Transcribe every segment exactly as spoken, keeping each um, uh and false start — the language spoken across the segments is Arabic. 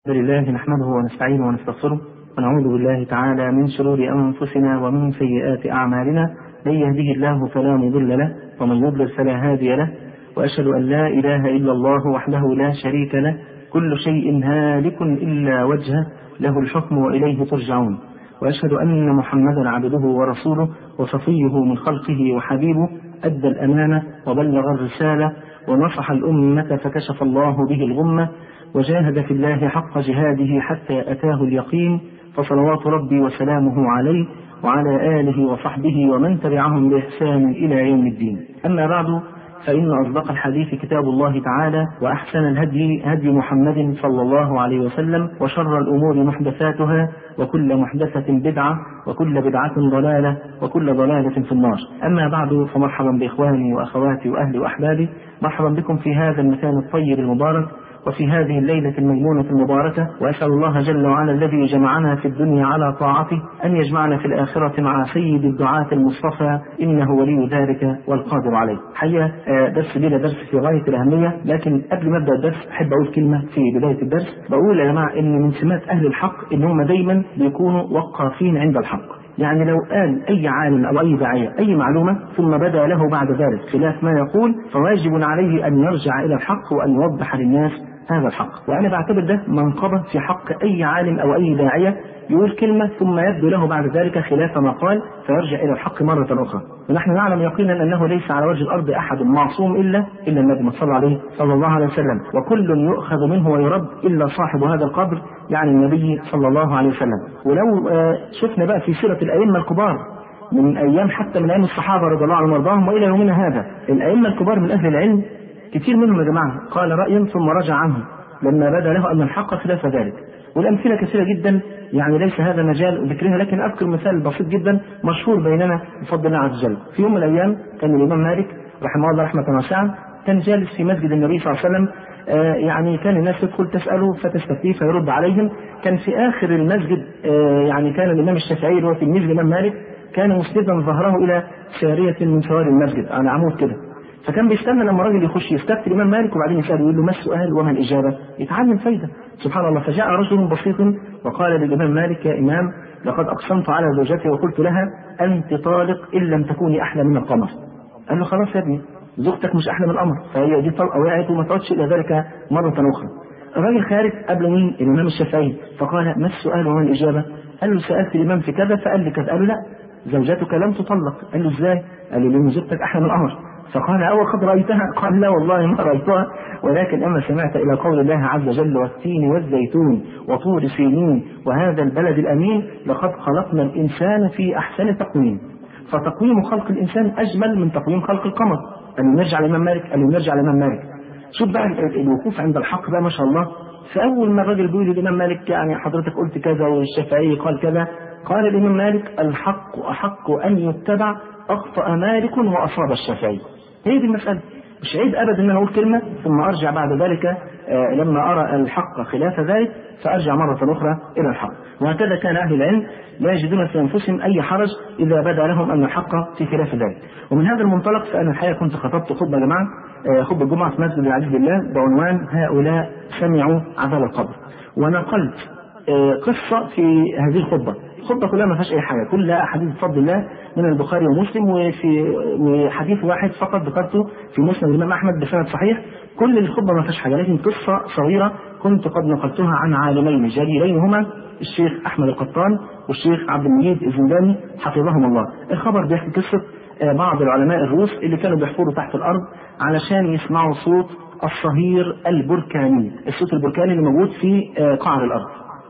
الحمد لله نحمده ونستعينه ونستغفره ونعوذ بالله تعالى من شرور أنفسنا ومن سيئات أعمالنا. من يهده الله فلا مضل له ومن يضلل فلا هادي له، وأشهد أن لا إله إلا الله وحده لا شريك له، كل شيء هالك إلا وجهه، له الحكم وإليه ترجعون. وأشهد أن محمدا عبده ورسوله وصفيه من خلقه وحبيبه، أدى الأمانة وبلغ الرسالة ونصح الأمة فكشف الله به الغمة، وجاهد في الله حق جهاده حتى أتاه اليقين، فصلوات ربي وسلامه عليه وعلى آله وصحبه ومن تبعهم بإحسان إلى يوم الدين. أما بعد، فإن أصدق الحديث كتاب الله تعالى، وأحسن الهدي هدي محمد صلى الله عليه وسلم، وشر الأمور محدثاتها، وكل محدثة بدعة، وكل بدعة ضلالة، وكل ضلالة في النار. أما بعد، فمرحبا بإخواني وأخواتي وأهلي وأحبابي، مرحبا بكم في هذا المكان الطيب المبارك وفي هذه الليلة الميمونة المباركة، وأسأل الله جل وعلا الذي جمعنا في الدنيا على طاعته أن يجمعنا في الآخرة مع سيد الدعاة المصطفى، إنه ولي ذلك والقادر عليه. حقيقة درس بلا درس في غاية الأهمية، لكن قبل ما أبدأ الدرس أحب أقول كلمة في بداية الدرس. بقول يا جماعة إن من سمات أهل الحق إن هم دايما بيكونوا وقافين عند الحق. يعني لو قال أي عالم أو أي داعية أي معلومة ثم بدا له بعد ذلك خلاف ما يقول، فواجب عليه أن يرجع إلى الحق وأن يوضح للناس هذا الحق. وأنا بعتبر ده منقبة في حق أي عالم أو أي داعية يقول كلمة ثم يبدو له بعد ذلك خلاف ما قال، فيرجع إلى الحق مرة أخرى. ونحن نعلم يقينا أنه ليس على وجه الأرض أحد معصوم إلا إلا النبي صلى عليه صلى الله عليه وسلم، وكل يؤخذ منه ويرد إلا صاحب هذا القبر، يعني النبي صلى الله عليه وسلم. ولو شفنا بقى في سيرة الأئمة الكبار من أيام، حتى من أيام الصحابة رضي الله عنهم وارضاهم وإلى يومنا هذا، الأئمة الكبار من أهل العلم كثير منهم يا جماعة قال رأي ثم رجع عنه لما بدا له أن الحق خلاف ذلك. والأمثلة كثيرة جدا، يعني ليس هذا مجال ذكرها، لكن أذكر مثال بسيط جدا مشهور بيننا بفضل الله عز وجل. في يوم من الأيام كان الإمام مالك رحمه الله رحمة واسعة كان جالس في مسجد النبي صلى الله عليه وسلم، آه يعني كان الناس تدخل تسأله فتستفتيه فيرد عليهم. كان في آخر المسجد آه يعني كان الإمام الشافعي اللي هو تلميذ الإمام مالك كان مسندا ظهره إلى سارية من سواري المسجد على عمود كده، فكان بيستنى لما الراجل يخش يستفتي الإمام مالك وبعدين يسأله يقول له ما السؤال وما الإجابة، يتعلم فايدة. سبحان الله. فجاء رجل بسيط وقال للإمام مالك: يا إمام، لقد أقسمت على زوجتي وقلت لها أنت طالق إن لم تكوني أحلى من القمر. قال له: خلاص يا ابني، زوجتك مش أحلى من القمر، فهي دي طلقة وقعت وما تعودش إلى ذلك مرة أخرى. الراجل خارج قبل مين؟ الإمام الشافعي. فقال: ما السؤال وما الإجابة؟ قال له: سألت الإمام في كذا فقال لي كذا. قال له: لا، زوجتك لم تطلق. قال له: إزاي؟ قال له: لأن زوجتك أحلى من القمر. فقال: أو قد رأيتها؟ قال: لا والله ما رأيتها، ولكن أما سمعت إلى قول الله عز وجل: والتين والزيتون وطور سينين وهذا البلد الأمين لقد خلقنا الإنسان في أحسن تقويم. فتقويم خلق الإنسان أجمل من تقويم خلق القمر. قال: نرجع للإمام مالك. قال: نرجع للإمام مالك. شوف بقى الوقوف عند الحق بقى ما شاء الله. فأول ما الراجل بيقول للإمام مالك: يعني حضرتك قلت كذا والشافعي قال كذا، قال الإمام مالك: الحق أحق أن يتبع، أخطأ مالك وأصاب الشافعي. هي دي المسألة. مش عيب أبدا أن أنا أقول كلمة ثم أرجع بعد ذلك آه لما أرى الحق خلاف ذلك فأرجع مرة أخرى إلى الحق. وهكذا كان أهل العلم لا يجدون في أنفسهم أي حرج إذا بدا لهم أن الحق في خلاف ذلك. ومن هذا المنطلق فأنا الحقيقة كنت خطبت خطبة يا جماعة، آه خطبة الجمعة في مسجد العزيز بالله بعنوان هؤلاء سمعوا عذاب القبر، ونقلت آه قصة في هذه الخطبة. الخطبة كلها ما فيهاش أي حاجة، كلها أحاديث بفضل الله من البخاري ومسلم، وفي وحديث واحد فقط ذكرته في مسند الإمام أحمد بسند صحيح. كل الخطبة ما فيهاش حاجة، لكن قصة صغيرة كنت قد نقلتها عن عالمين جليلين هما الشيخ أحمد القطان والشيخ عبد المجيد الزنداني حفظهم الله. الخبر بيحكي قصة بعض العلماء الروس اللي كانوا بيحفروا تحت الأرض علشان يسمعوا صوت الصهير البركاني، الصوت البركاني اللي موجود في قعر الأرض.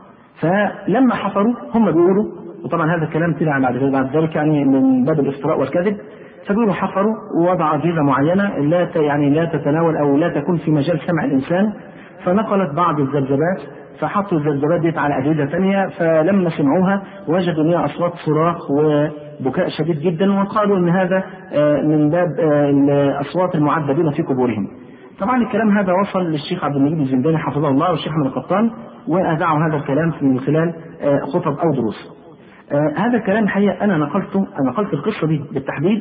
فلما حفروا هم بيقولوا، وطبعا هذا الكلام طلع بعد ذلك يعني من باب الافتراء والكذب، فبيقولوا حفروا ووضع أجهزة معينة لا يعني لا تتناول أو لا تكون في مجال سمع الإنسان، فنقلت بعض الذبذبات، فحطوا الذبذبات دي على أجهزة ثانية، فلما سمعوها وجدوا أنها أصوات صراخ وبكاء شديد جدا، وقالوا أن هذا من باب الأصوات المعذبين في قبورهم. طبعا الكلام هذا وصل للشيخ عبد المجيد الزنداني حفظه الله والشيخ أحمد القطان، وأذاعوا هذا الكلام من خلال خطب أو دروس. هذا الكلام الحقيقة أنا نقلته، أنا نقلت القصة دي بالتحديد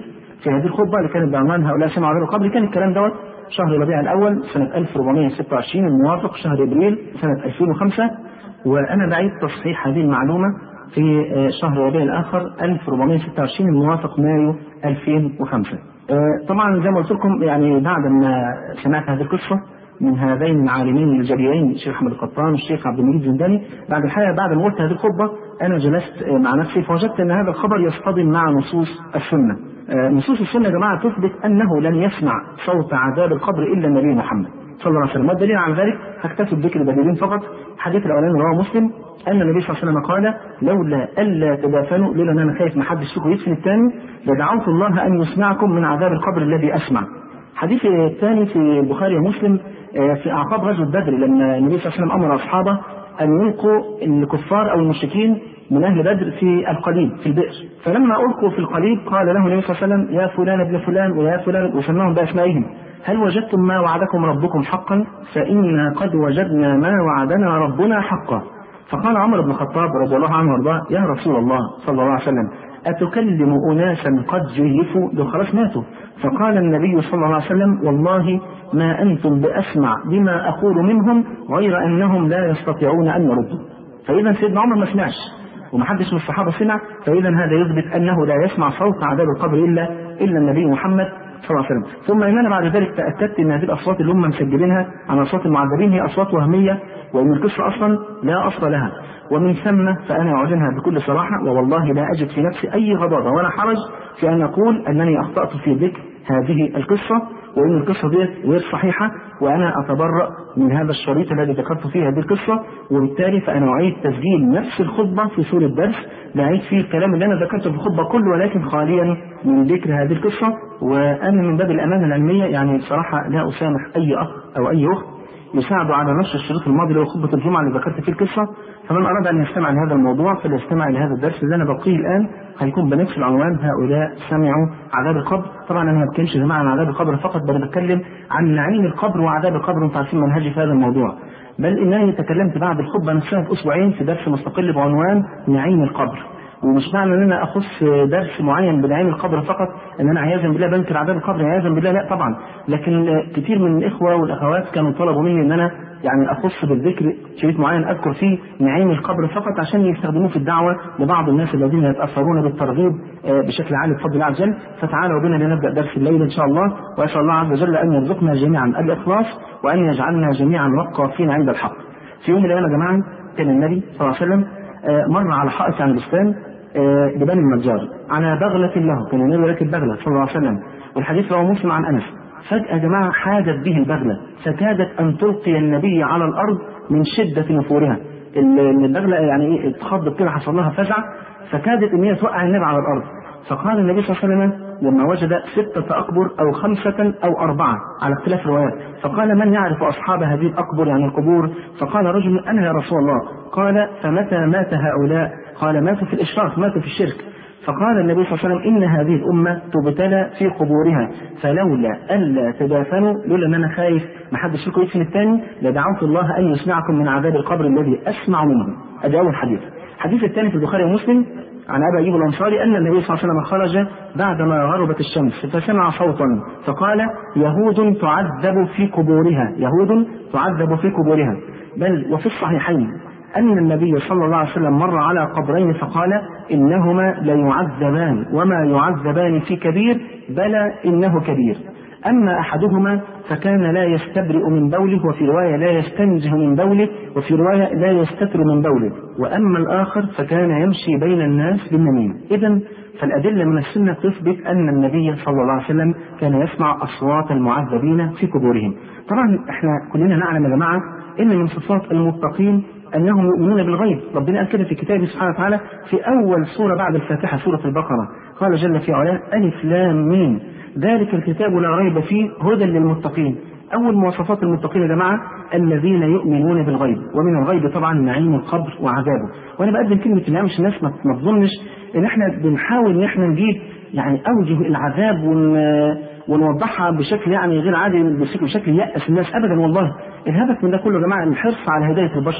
في هذه الخطبة اللي كانت بعنوان هؤلاء سمعوا عذاب القبر. كان الكلام دوت شهر ربيع الأول سنة ألف وأربعمائة وستة وعشرين الموافق شهر إبريل سنة ألفين وخمسة، وأنا بعيد تصحيح هذه المعلومة في شهر ربيع الآخر ألف وأربعمائة وستة وعشرين الموافق مايو ألفين وخمسة. طبعا زي ما قلت لكم يعني بعد ما سمعت هذه القصة من هذين العالمين الجليلين الشيخ أحمد القطان والشيخ عبد المجيد الزنداني، بعد الحقيقة بعد ما قلت هذه الخطبة أنا جلست مع نفسي فوجدت أن هذا الخبر يصطدم مع نصوص السنة. نصوص السنة يا جماعة تثبت أنه لن يسمع صوت عذاب القبر إلا النبي محمد صلى الله عليه وسلم. والدليل على ذلك هكتفي بذكر دليلين فقط. الحديث الأولاني رواه مسلم أن النبي صلى الله عليه وسلم قال: لولا ألا تدافنوا، لولا أن أنا خايف ما حدش فيكم يدفن الثاني، لدعوت الله أن يسمعكم من عذاب القبر الذي أسمع. الحديث الثاني في البخاري ومسلم في أعقاب غزوة بدر لما النبي صلى الله عليه وسلم أمر أصحابه أن يلقوا الكفار أو المشركين من أهل بدر في القليب في البئر، فلما ألقوا في القليب قال له النبي صلى الله عليه وسلم: يا فلان ابن فلان ويا فلان، وسماهم بأسمائهم: هل وجدتم ما وعدكم ربكم حقا؟ فإنا قد وجدنا ما وعدنا ربنا حقا. فقال عمر بن الخطاب رضي الله عنه وارضاه: يا رسول الله صلى الله عليه وسلم أتكلم أناسا قد جيفوا؟ دول خلاص ماتوا. فقال النبي صلى الله عليه وسلم: والله ما أنتم بأسمع بما أقول منهم غير أنهم لا يستطيعون أن يردوا. فإذا سيدنا عمر ما سمعش ومحدش من الصحابة سمع، فإذا هذا يثبت أنه لا يسمع صوت عذاب القبر إلا إلا النبي محمد صلى الله عليه وسلم. ثم إننا بعد ذلك تأكدت أن هذه الأصوات اللي هم مسجلينها عن أصوات المعذبين هي أصوات وهمية، وأن القصة أصلا لا أصل لها. ومن ثم فأنا أعلنها بكل صراحة، ووالله لا أجد في نفسي أي غضاضة ولا حرج في أن أقول أنني أخطأت في ذكر هذه القصة، وأن القصة دي غير صحيحة، وأنا أتبرأ من هذا الشريط الذي ذكرت فيه هذه القصة. وبالتالي فأنا أعيد تسجيل نفس الخطبة في سورة الدرس، لا أعيد فيه الكلام اللي أنا ذكرته في الخطبة كله، ولكن خاليا من ذكر هذه القصة. وأنا من باب الأمانة العلمية يعني بصراحة لا أسامح أي أخ أو أي أخت يساعد على نشر الشريط الماضي اللي هو خطبة الجمعة اللي ذكرت فيه القصة. فمن أراد أن يستمع لهذا الموضوع فليستمع لهذا الدرس اللي أنا بقيه الآن، هيكون بنفس العنوان: هؤلاء سمعوا عذاب القبر. طبعا أنا ما بتكلمش يا جماعة عن عذاب القبر فقط، بل بتكلم عن نعيم القبر وعذاب القبر. أنتم عارفين منهجي في هذا الموضوع، بل إنني تكلمت بعد الخطبة نفسها في أسبوعين في درس مستقل بعنوان نعيم القبر. ومش معنى ان انا اخص درس معين بنعيم القبر فقط ان انا عياذا بالله بنكر عذاب القبر، عياذا بالله لا طبعا. لكن كثير من الاخوه والاخوات كانوا طلبوا مني ان انا يعني اخص بالذكر شريط معين اذكر فيه نعيم القبر فقط عشان يستخدموه في الدعوه لبعض الناس الذين يتاثرون بالترغيب بشكل عام بفضل الله عز وجل. فتعالوا بنا لنبدا درس الليل ان شاء الله، واسال الله عز وجل ان يرزقنا جميعا الاخلاص وان يجعلنا جميعا وقافين عند الحق. في يوم من الايام يا جماعه كان النبي صلى الله عليه وسلم مر على حائط عن بستان لبني النجار على بغلة له، كان النبي راكب بغلة صلى الله عليه وسلم، والحديث رواه مسلم عن أنس. فجأة يا جماعة حادت به البغلة فكادت أن تلقي النبي على الأرض من شدة نفورها. البغلة يعني إيه اتخضت كده، حصل لها فزع فكادت أن هي توقع النبي على الأرض. فقال النبي صلى الله عليه وسلم لما وجد ستة أقبر أو خمسة أو أربعة على اختلاف الروايات، فقال: من يعرف أصحاب هذه الأقبر يعني القبور؟ فقال رجل: أنا يا رسول الله. قال: فمتى مات هؤلاء؟ قال: ماتوا في الإشراك، ماتوا في الشرك. فقال النبي صلى الله عليه وسلم: إن هذه الأمة تبتلى في قبورها، فلولا ألا تدافنوا، لولا أن أنا خايف ما حدش فيكم يدفن الثاني، لدعوت الله أن يسمعكم من عذاب القبر الذي أسمع منه. أدي أول حديث. الحديث الثاني في البخاري ومسلم عن أبي أيوب الأنصاري أن النبي صلى الله عليه وسلم خرج بعدما غربت الشمس فسمع صوتا فقال: يهود تعذب في قبورها، يهود تعذب في قبورها. بل وفي الصحيحين أن النبي صلى الله عليه وسلم مر على قبرين فقال: إنهما ليعذبان وما يعذبان في كبير، بلى إنه كبير. أما أحدهما فكان لا يستبرئ من بوله، وفي رواية لا يستنزه من بوله، وفي رواية لا يستتر من بوله، وأما الآخر فكان يمشي بين الناس بالنميمة. إذن فالأدلة من السنة تثبت أن النبي صلى الله عليه وسلم كان يسمع أصوات المعذبين في قبورهم. طبعا احنا كلنا نعلم يا جماعة إن من صفات المتقين أنهم يؤمنون بالغيب. ربنا قال كده في كتابه سبحانه وتعالى في أول سورة بعد الفاتحة، سورة البقرة، قال جل في علاه: ألف لام ميم ذلك الكتاب لا ريب فيه هدى للمتقين. أول مواصفات المتقين يا جماعة الذين يؤمنون بالغيب، ومن الغيب طبعا نعيم القبر وعذابه. وأنا بقدم كلمة الله مش الناس ما تظنش إن احنا بنحاول إن احنا نجيب يعني أوجه العذاب ون... ونوضحها بشكل يعني غير عادي، بشكل يأس الناس أبدا. والله الهدف من ده كله يا جماعة الحرص على هداية البشر،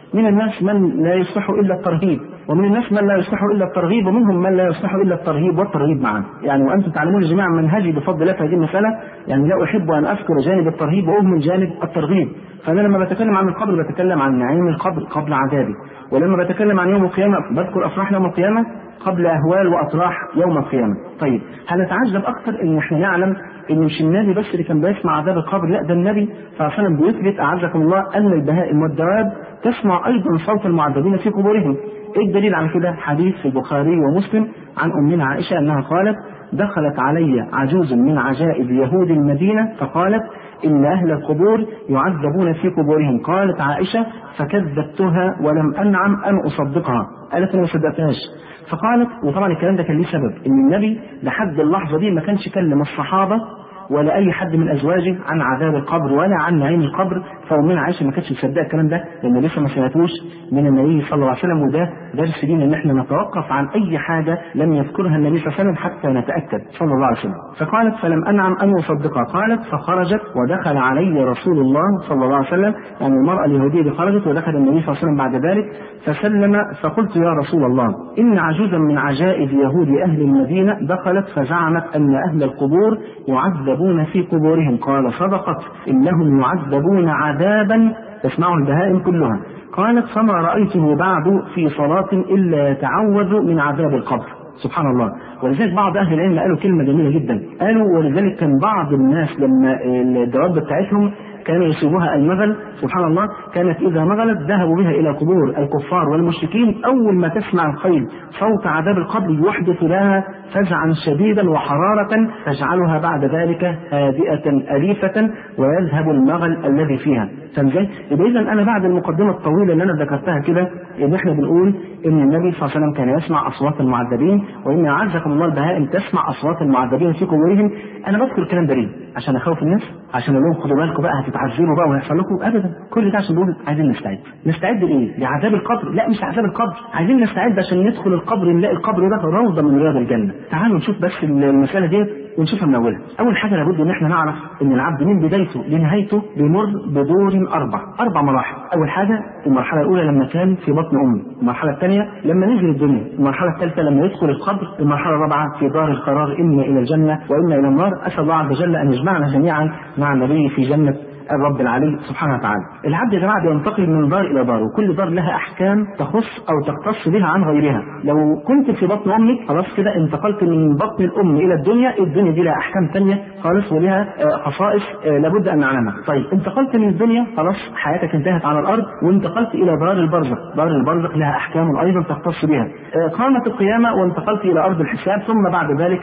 من الناس من لا يصلح إلا الترهيب، ومن الناس من لا يصلح إلا الترغيب، ومنهم من لا يصلح إلا الترهيب والترهيب معا. يعني وأنتم تعلمون جميعا منهجي بفضل الله في هذه المسألة، يعني لا أحب أن أذكر جانب الترهيب وأهمل جانب الترغيب. فأنا لما بتكلم عن القبر بتكلم عن نعيم القبر قبل عذابه، ولما بتكلم عن يوم القيامة بذكر أفراح يوم القيامة قبل أهوال وأطراح يوم القيامة. طيب هنتعجب أكثر إن إحنا نعلم إن مش النبي بس اللي كان بيسمع عذاب القبر، لا ده النبي صلى الله عليه وسلم بيثبت أعزكم الله أن البهائم والدواب تسمع أيضا صوت المعذبين في قبورهم. إيه الدليل على كده؟ حديث في البخاري ومسلم عن أمنا عائشة أنها قالت: دخلت علي عجوز من عجائب يهود المدينة فقالت: إن أهل القبور يعذبون في قبورهم. قالت عائشة: فكذبتها ولم أنعم أن أصدقها. قالت أنا ما صدقتهاش. فقالت، وطبعا الكلام ده كان ليه سبب، إن النبي لحد اللحظة دي ما كانش كلم الصحابة ولا أي حد من أزواجه عن عذاب القبر ولا عن نعيم القبر، فأمنا عائشة ما كانتش مصدقة الكلام ده لأن لسه ما سمعتوش من النبي صلى الله عليه وسلم. وده درس لينا إن إحنا نتوقف عن أي حاجة لم يذكرها النبي صلى الله عليه وسلم حتى نتأكد صلى الله عليه وسلم. فقالت: فلم أنعم أن أصدقها. قالت: فخرجت ودخل علي رسول الله صلى الله عليه وسلم، يعني المرأة اليهودية دي خرجت ودخل النبي صلى الله عليه وسلم بعد ذلك فسلم. فقلت: يا رسول الله، إن عجوزا من عجائب يهود أهل المدينة دخلت فزعمت أن أهل القبور يعذبون في قبورهم. قال: صدقت، إنهم يعذبون عذابا تسمعه البهائم كلها. قالت: فما رأيته بعد في صلاة إلا يتعوذ من عذاب القبر. سبحان الله. ولذلك بعض أهل العلم قالوا كلمة جميلة جدا، قالوا: ولذلك كان بعض الناس لما الدواب بتاعتهم كانوا يصيبها المغل، سبحان الله، كانت إذا مغلت ذهبوا بها إلى قبور الكفار والمشركين، أول ما تسمع الخيل صوت عذاب القبر يحدث لها فزعا شديدا وحرارة تجعلها بعد ذلك هادئة أليفة ويذهب المغل الذي فيها. فهمت؟ يبقى إذا أنا بعد المقدمة الطويلة اللي أنا ذكرتها كده إن إحنا بنقول إن النبي صلى الله عليه وسلم كان يسمع أصوات المعذبين، وإن أعزكم الله البهائم تسمع أصوات المعذبين في قبورهم. أنا بذكر الكلام ده ليه؟ عشان أخوف الناس؟ عشان أقول لهم خدوا بالكم بقى هتتعذبوا بقى وهيحصل لكم؟ أبدا، كل ده عشان نقول عايزين نستعد. نستعد لإيه؟ لعذاب القبر؟ لا مش عذاب القبر، عايزين نستعد عشان ندخل القبر نلاقي القبر ده روضة من رياض الجنة. تعالوا نشوف بس المسألة دي ونشوفها من أولها. أول حاجة لابد إن إحنا نعرف إن العبد من بدايته لنهايته بيمر بدور أربع أربع مراحل. أول حاجة المرحلة الأولى لما كان في بطن أمه، المرحلة الثانية لما نزل الدنيا، المرحلة الثالثة لما يدخل القبر، المرحلة الرابعة في دار القرار إما إلى الجنة وإما إلى النار. أسأل الله عز وجل أن يجمعنا جميعا مع النبي في جنة الرب العلي سبحانه وتعالى. العبد يا جماعه بينتقل من دار الى دار، وكل دار لها احكام تخص او تختص بها عن غيرها. لو كنت في بطن امك خلاص كده انتقلت من بطن الام الى الدنيا، الدنيا دي لها احكام ثانيه خالص ولها خصائص لابد ان نعلمها. طيب انتقلت من الدنيا خلاص حياتك انتهت على الارض وانتقلت الى دار البرزخ، دار البرزخ لها احكام ايضا تختص بها. قامت القيامه وانتقلت الى ارض الحساب، ثم بعد ذلك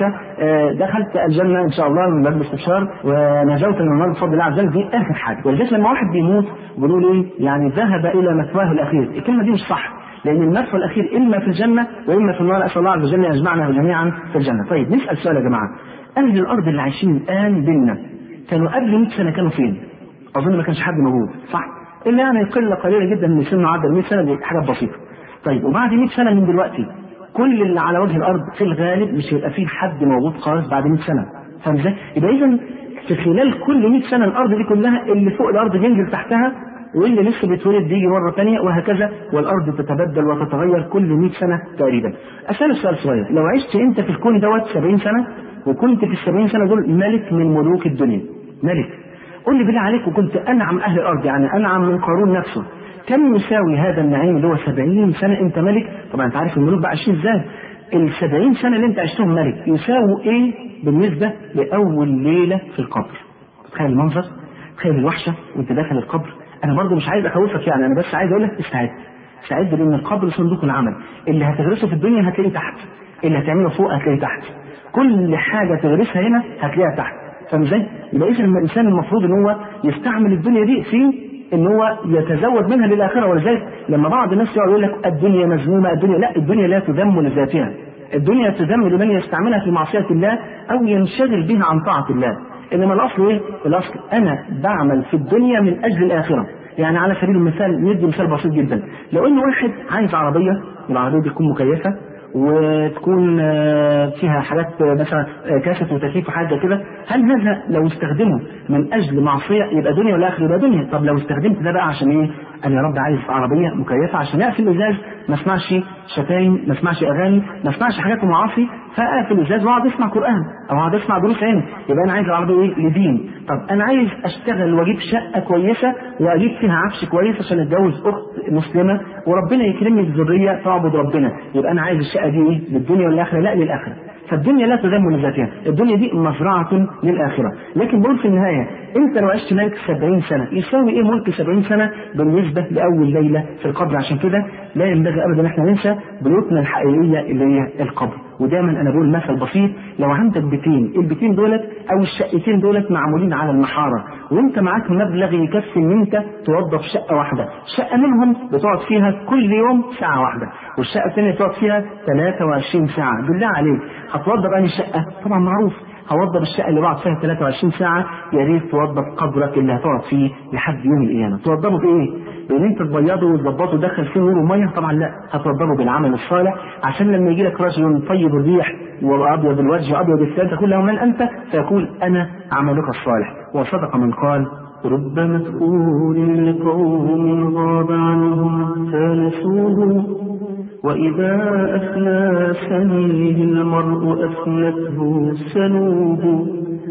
دخلت الجنه ان شاء الله من باب الاستبشار ونجوت من النار بفضل الله عز وجل. دي اخر حاجه. ولذلك لما واحد بيموت بيقولوا ايه؟ يعني ذهب الى مثواه الاخير. الكلمه دي مش صح، لان المثوى الاخير اما في الجنه واما في النار. اسال الله عز وجل يجمعنا جميعا في الجنه. طيب نسال سؤال يا جماعه، اهل الارض اللي عايشين الان بينا كانوا قبل مئة سنه كانوا فين؟ اظن ما كانش حد موجود، صح؟ الا يعني قله قليله جدا من سنه عدى مئة سنه، دي حاجات بسيطه. طيب وبعد مئة سنه من دلوقتي كل اللي على وجه الارض في الغالب مش هيبقى فيه حد موجود خالص بعد مئة سنه. فاهم ازاي؟ يبقى اذا في خلال كل مئة سنة الأرض دي كلها اللي فوق الأرض بينزل تحتها، واللي لسه بيتولد بيجي مرة ثانية وهكذا، والأرض تتبدل وتتغير كل مئة سنة تقريبا. أسألك سؤال صغير، لو عشت أنت في الكون دوت سبعين سنة وكنت في السبعين سنة دول ملك من ملوك الدنيا، ملك، قل لي بالله عليك وكنت أنعم أهل الأرض، يعني أنعم من قارون نفسه، كم يساوي هذا النعيم اللي هو سبعين سنة أنت ملك؟ طبعا أنت عارف الملوك بقى عايشين إزاي. السبعين سنة اللي أنت عشتهم ملك يساووا إيه بالنسبة لأول ليلة في القبر؟ تخيل المنظر، تخيل الوحشة وانت داخل القبر. انا برضو مش عايز اخوفك، يعني انا بس عايز اقول لك استعد، استعد لان القبر صندوق العمل، اللي هتغرسه في الدنيا هتلاقيه تحت، اللي هتعمله فوق هتلاقيه تحت، كل حاجة تغرسها هنا هتلاقيها تحت. فاهم ازاي؟ يبقى اذا الانسان المفروض ان هو يستعمل الدنيا دي في ان هو يتزود منها للاخره. ولذلك لما بعض الناس يقول لك الدنيا مذمومه، الدنيا لا، الدنيا لا تذم لذاتها، الدنيا تذم لمن يستعملها في معصيه الله او ينشغل بها عن طاعه الله. انما الاصل ايه؟ الاصل انا بعمل في الدنيا من اجل الاخره. يعني على سبيل المثال ندي مثال بسيط جدا، لو ان واحد عايز عربيه، العربيه دي تكون مكيفه وتكون فيها حاجات مثلا كاسة وتكييف وحاجه كده، هل هذا لو استخدمه من اجل معصيه يبقى دنيا ولا اخره؟ يبقى دنيا. طب لو استخدمت ده بقى عشان ايه؟ انا يا رب عايز عربيه مكيفه عشان اقفل الازاز ما اسمعش شتايم، ما اسمعش اغاني، ما اسمعش حاجات معاصي، فاقفل الازاز واقعد اسمع قران او اقعد اسمع دروس علم. يبقى انا عايز العربيه ايه؟ لدين. طب انا عايز اشتغل واجيب شقه كويسه واجيب فيها عفش كويس عشان اتجوز اخت مسلمه وربنا يكرمني بذريه تعبد ربنا. يبقى انا عايز الشقه دي ايه؟ للدنيا والاخره؟ لا، للاخره. فالدنيا لا تذم لذاتها، الدنيا دي مزرعة للآخرة. لكن بقول في النهاية انت لو عشت ملك سبعين سنة يساوي ايه ملك سبعين سنة بالنسبة لأول ليلة في القبر؟ عشان كده لا ينبغي ابدا احنا ننسى بيوتنا الحقيقية اللي هي القبر. ودايما انا بقول مثل بسيط، لو عندك بيتين، البيتين دولت او الشقتين دولت معمولين على المحارة وانت معاك مبلغ يكفي ان انت توظف شقة واحدة، شقة منهم بتقعد فيها كل يوم ساعة واحدة والشقة الثانية تقعد فيها ثلاثة وعشرين ساعة، بالله عليك هتوضب انهي شقة؟ طبعا معروف هوضب الشقة اللي بقعد فيها ثلاثة وعشرين ساعة. يا ريت توضب قبرك اللي هتقعد فيه لحد يوم القيامة. توضبه بايه؟ بان انت تبيضه وتظبطه وتدخل فيه نور وميه؟ طبعا لا، هتوضبه بالعمل الصالح عشان لما يجي لك رجل طيب الريح وابيض الوجه وابيض الثياب تقول له من انت؟ فيقول انا عملك الصالح. وصدق من قال رب مذكور لقوم غاب عنهم فنسوه وإذا أثنى سنيه المرء أثنته سنوه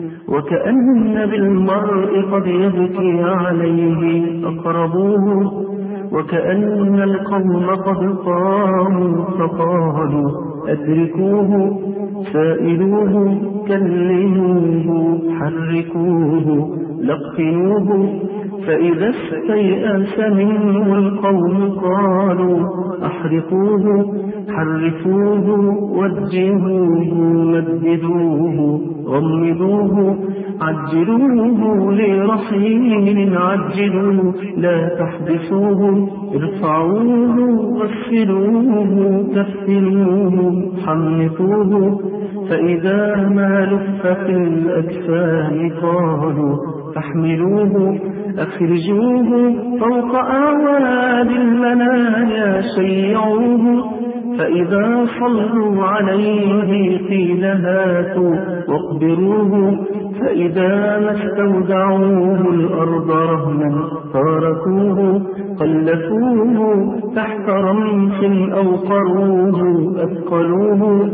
وكأن بالمرء قد يبكي عليه أقربوه وكأن القوم قد قاموا فقالوا أدركوه سائلوه كلموه حركوه لقنوه فإذا استيأس منه القوم قالوا أحرقوه حرفوه وجهوه مددوه غمدوه عجلوه لرحيل عجلوه لا تحبسوه ارفعوه غسلوه كفلوه حنطوه فإذا ما لف في الأجسام قالوا فاحملوه أخرجوه فوق أعواد المنايا شيعوه فإذا صلوا عليه قيل هاتوا واقبروه فإذا ما استودعوه الأرض رهنا تاركوه قلفوه تحت رمح أوقروه أثقلوه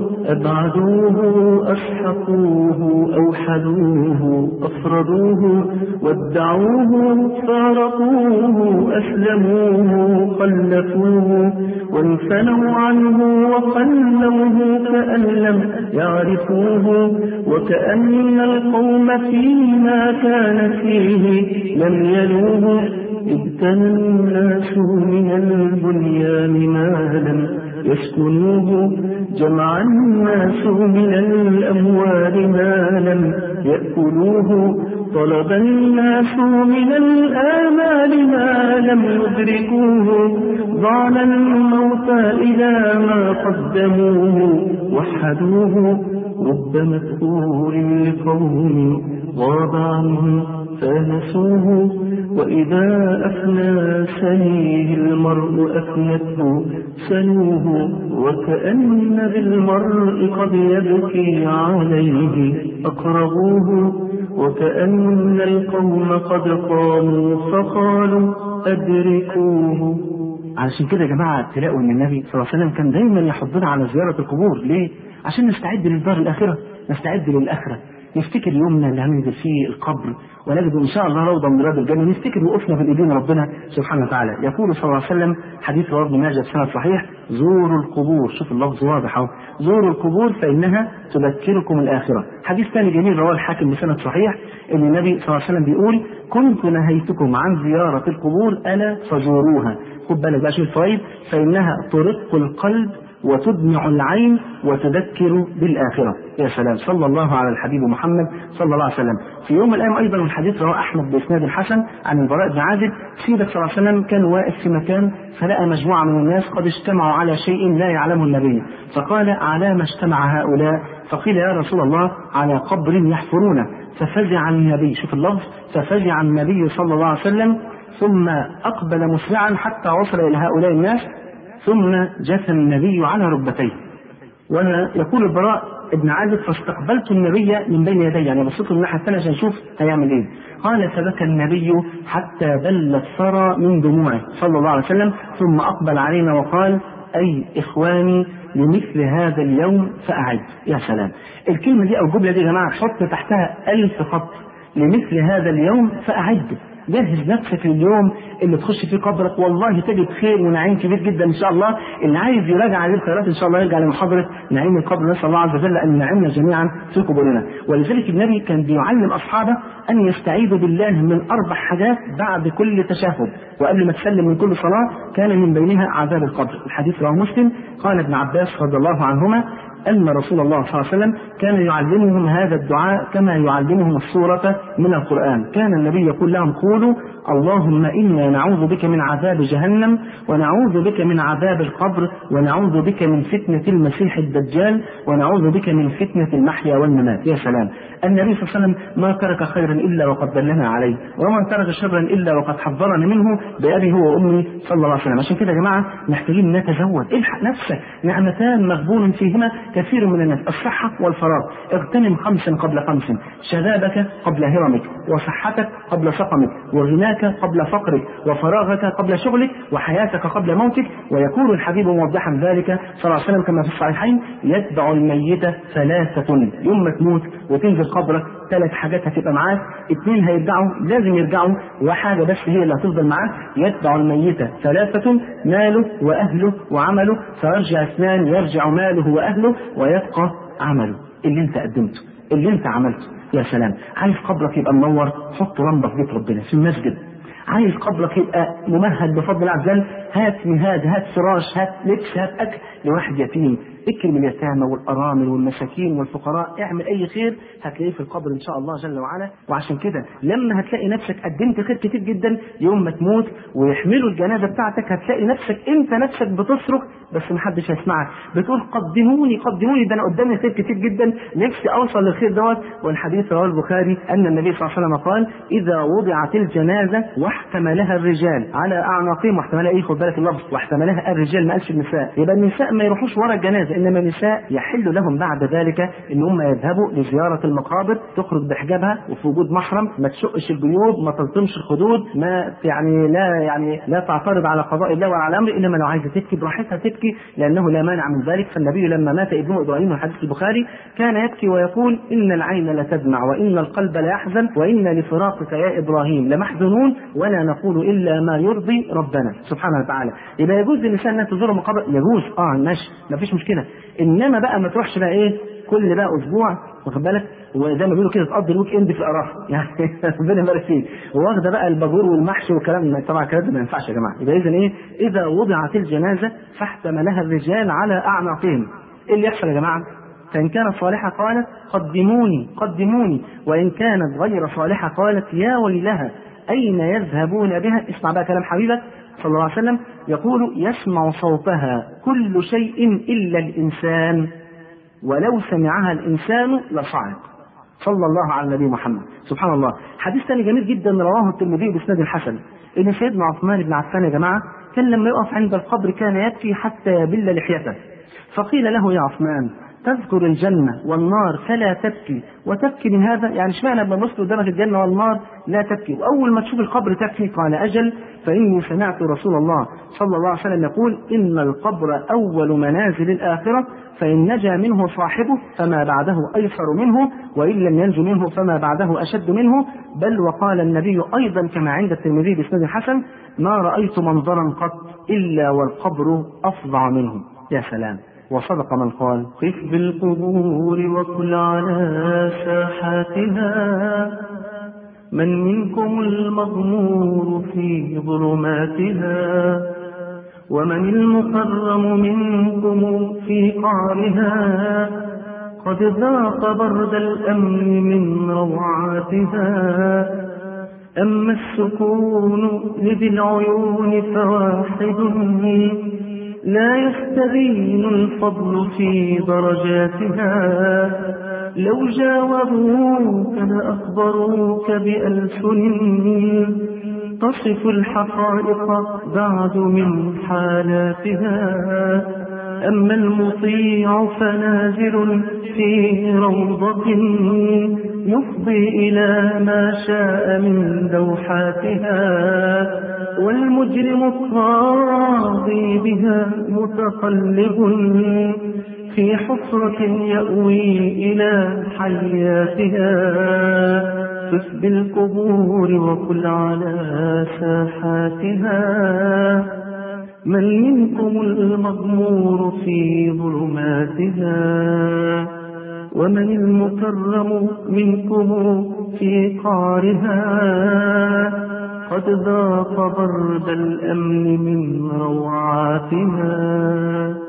أبعدوه أسحقوه أوحدوه أفردوه ودعوه فارقوه أسلموه خلفوه وانفنوا عنه وخلوه كأن لم يعرفوه وكأن القوم فيما كان فيه لم يلوه ابتنى الناس من البنيان ما لم يسكنوه جمع الناس من الأموال ما لم يأكلوه طلب الناس من الآمال ما لم يدركوه ضعن الموت إلى ما قدموه وحدوه رب مذكور لقوم غاب عنهم فنسوه وإذا أفنى سنيه المرء أفنته سنوه وكأن بالمرء قد يبكي عليه أقربوه وكأن القوم قد قاموا فقالوا أدركوه. علشان كده يا جماعة تلاقوا ان النبي صلى الله عليه وسلم كان دايما يحضنا على زيارة القبور. ليه؟ عشان نستعد للدار الآخرة، نستعد للآخرة، نفتكر يومنا اللي هننزل فيه القبر ونجد ان شاء الله روضه من رياض الجنه، نفتكر وقفنا بين ايدين ربنا سبحانه وتعالى. يقول صلى الله عليه وسلم حديث رواه ابن ماجه بسند صحيح زوروا القبور، شوف اللفظ واضح اهو، زوروا القبور فانها تذكركم الاخره. حديث ثاني جميل رواه الحاكم بسند صحيح ان النبي صلى الله عليه وسلم بيقول كنت نهيتكم عن زياره القبور الا فزوروها. خد بالك بقى شوف الفوائد، فانها ترق القلب وتدمع العين وتذكر بالآخرة. يا سلام، صلى الله على الحبيب محمد صلى الله عليه وسلم. في يوم من الأيام أيضا الحديث رواه أحمد بإسناد الحسن عن البراء بن عازب، سيدك صلى الله عليه وسلم كان واقف في مكان فلقى مجموعة من الناس قد اجتمعوا على شيء لا يعلمه النبي، فقال على ما اجتمع هؤلاء؟ فقيل يا رسول الله على قبر يحفرونه. ففزع النبي، شوف اللفظ، ففزع النبي صلى الله عليه وسلم ثم أقبل مسرعا حتى وصل إلى هؤلاء الناس ثم جثى النبي على ركبتيه. ويقول البراء ابن عازب فاستقبلت النبي من بين يدي، يعني بصيت الناحية الثانية عشان اشوف هيعمل ايه. قال فبكى النبي حتى بل الثرى من دموعه صلى الله عليه وسلم، ثم اقبل علينا وقال اي اخواني لمثل هذا اليوم فاعد. يا سلام، الكلمة دي او الجملة دي يا جماعة حط تحتها ألف خط، لمثل هذا اليوم فاعد. جهز نفسك اليوم اللي تخش فيه قبرك، والله تجد خير ونعيم كبير جدا ان شاء الله. اللي عايز يراجع عليه الخيرات ان شاء الله يرجع لمحاضره نعيم القبر، نسال الله عز وجل ان ينعمنا جميعا في قبورنا. ولذلك النبي كان بيعلم اصحابه ان يستعيذوا بالله من اربع حاجات بعد كل تشهد، وقبل ما تسلم من كل صلاه كان من بينها عذاب القبر. الحديث رواه مسلم. قال ابن عباس رضي الله عنهما أن رسول الله صلى الله عليه وسلم كان يعلمهم هذا الدعاء كما يعلمهم السورة من القرآن. كان النبي يقول لهم قولوا اللهم إنا نعوذ بك من عذاب جهنم، ونعوذ بك من عذاب القبر، ونعوذ بك من فتنة المسيح الدجال، ونعوذ بك من فتنة المحيا والممات. يا سلام، النبي صلى الله عليه وسلم ما ترك خيرا إلا وقد دلنا عليه، وما ترك شرا إلا وقد حذرنا منه بأبي هو وأمي صلى الله عليه وسلم. عشان كده يا جماعة محتاجين نتزود، الحق نفسك، نعمتان مغبون فيهما كثير من الناس، الصحة والفراغ. اغتنم خمسا قبل خمس، شبابك قبل هرمك، وصحتك قبل سقمك، وغناك قبل فقرك، وفراغك قبل شغلك، وحياتك قبل موتك. ويكون الحبيب موضحا ذلك صلى الله عليه وسلم كما في الصحيحين يتبع الميت ثلاثة، يوم ما تموت وتنزل قبرك ثلاث حاجات هتبقى معاك، اثنين هيرجعوا لازم يرجعوا، وحاجة بس هي اللي هتفضل معاك. يتبع الميت ثلاثة، ماله وأهله وعمله، فيرجع اثنان يرجع ماله وأهله ويبقى عمله اللي انت قدمته اللي انت عملته. يا سلام، عايز قبرك يبقى منور، حط لمبة في بيت ربنا في المسجد. عايز قبرك يبقى ممهد بفضل الله عز وجل، هات مهاد، هات فراش، هات لبس، هات اكل لواحد يتيم، اكرم اليتامى والارامل والمساكين والفقراء، اعمل اي خير هتلاقيه في القبر ان شاء الله جل وعلا. وعشان كده لما هتلاقي نفسك قدمت خير كتير جدا، يوم ما تموت ويحملوا الجنازه بتاعتك هتلاقي نفسك انت نفسك بتصرخ بس محدش هيسمعك، بتقول قدموني قدموني، ده انا قدامي خير كتير جدا نفسي اوصل للخير دوت. والحديث رواه البخاري ان النبي صلى الله عليه وسلم قال اذا وضعت الجنازه واحتملها الرجال على اعناقهم، واحتملها ايه، خد بالك اللفظ، واحتملها الرجال ما قالش النساء، يبقى النساء ما يروحوش ورا الجنازه، انما النساء يحل لهم بعد ذلك ان هم يذهبوا لزياره المقابر، تخرج بحجابها وفي وجود محرم، ما تشقش الجيوب، ما تلطمش الخدود، ما يعني لا يعني لا تعترض على قضاء الله وعلى امره، انما لو عايزه تبكي براحتها تبكي لانه لا مانع من ذلك. فالنبي لما مات ابنه ابراهيم في حديث البخاري كان يبكي ويقول ان العين لتدمع وان القلب ليحزن وان لفراقك يا ابراهيم لمحزنون ولا نقول الا ما يرضي ربنا سبحانه وتعالى. يبقى يجوز للانسان انها تزور مقابر، يجوز اه ماشي ما فيش مشكله، انما بقى ما تروحش بقى ايه كل بقى اسبوع واخد بالك، وزي ما بيقولوا كده تقضي الويك اند في القرف يعني ربنا يبارك فيك، واخده بقى الباجور والمحشي والكلام، طبعا الكلام ده ما ينفعش يا جماعه. يبقى اذا ايه، اذا وضعت الجنازه فاحتملها الرجال على اعناقهم، ايه اللي يحصل يا جماعه؟ فان كانت صالحه قالت قدموني قدموني، وان كانت غير صالحه قالت يا ويلها اين يذهبون بها. اسمع بقى كلام حبيبك صلى الله عليه وسلم يقول يسمع صوتها كل شيء الا الانسان ولو سمعها الإنسان لصعق. صلى الله على النبي محمد. سبحان الله. حديث ثاني جميل جدا رواه الترمذي بإسناد الحسن إن سيدنا عثمان بن عفان يا جماعة كان لما يقف عند القبر كان يبكي حتى يبل لحيته، فقيل له يا عثمان تذكر الجنة والنار فلا تبكي وتبكي من هذا، يعني اشمعنى لما نبص قدامك الجنة والنار لا تبكي وأول ما تشوف القبر تبكي؟ قال أجل، فإني سمعت رسول الله صلى الله عليه وسلم يقول إن القبر أول منازل الآخرة، فإن نجا منه صاحبه فما بعده أيسر منه، وإن لم ينج منه فما بعده أشد منه. بل وقال النبي أيضا كما عند الترمذي بإسناد حسن ما رأيت منظرا قط إلا والقبر أفظع منه. يا سلام. وصدق من قال قف بالقبور وكل على ساحاتها من منكم المغمور في ظلماتها ومن المكرم منكم في قعرها قد ذاق برد الأمن من روعاتها. أما السكون لذي العيون فواحد لا يستبين الفضل في درجاتها، لو جاوبوك لأخبروك بألسن تصف الحقائق بعد من حالاتها. أما المطيع فنازل في روضة يفضي إلى ما شاء من دوحاتها، والمجرم الطاغي بها متقلب في حفرة يأوي إلى حياتها. فس بالقبور وكل على ساحاتها، من منكم المغمور في ظلماتها، ومن المكرم منكم في قعرها، قد ذاق برد الأمن من روعاتها.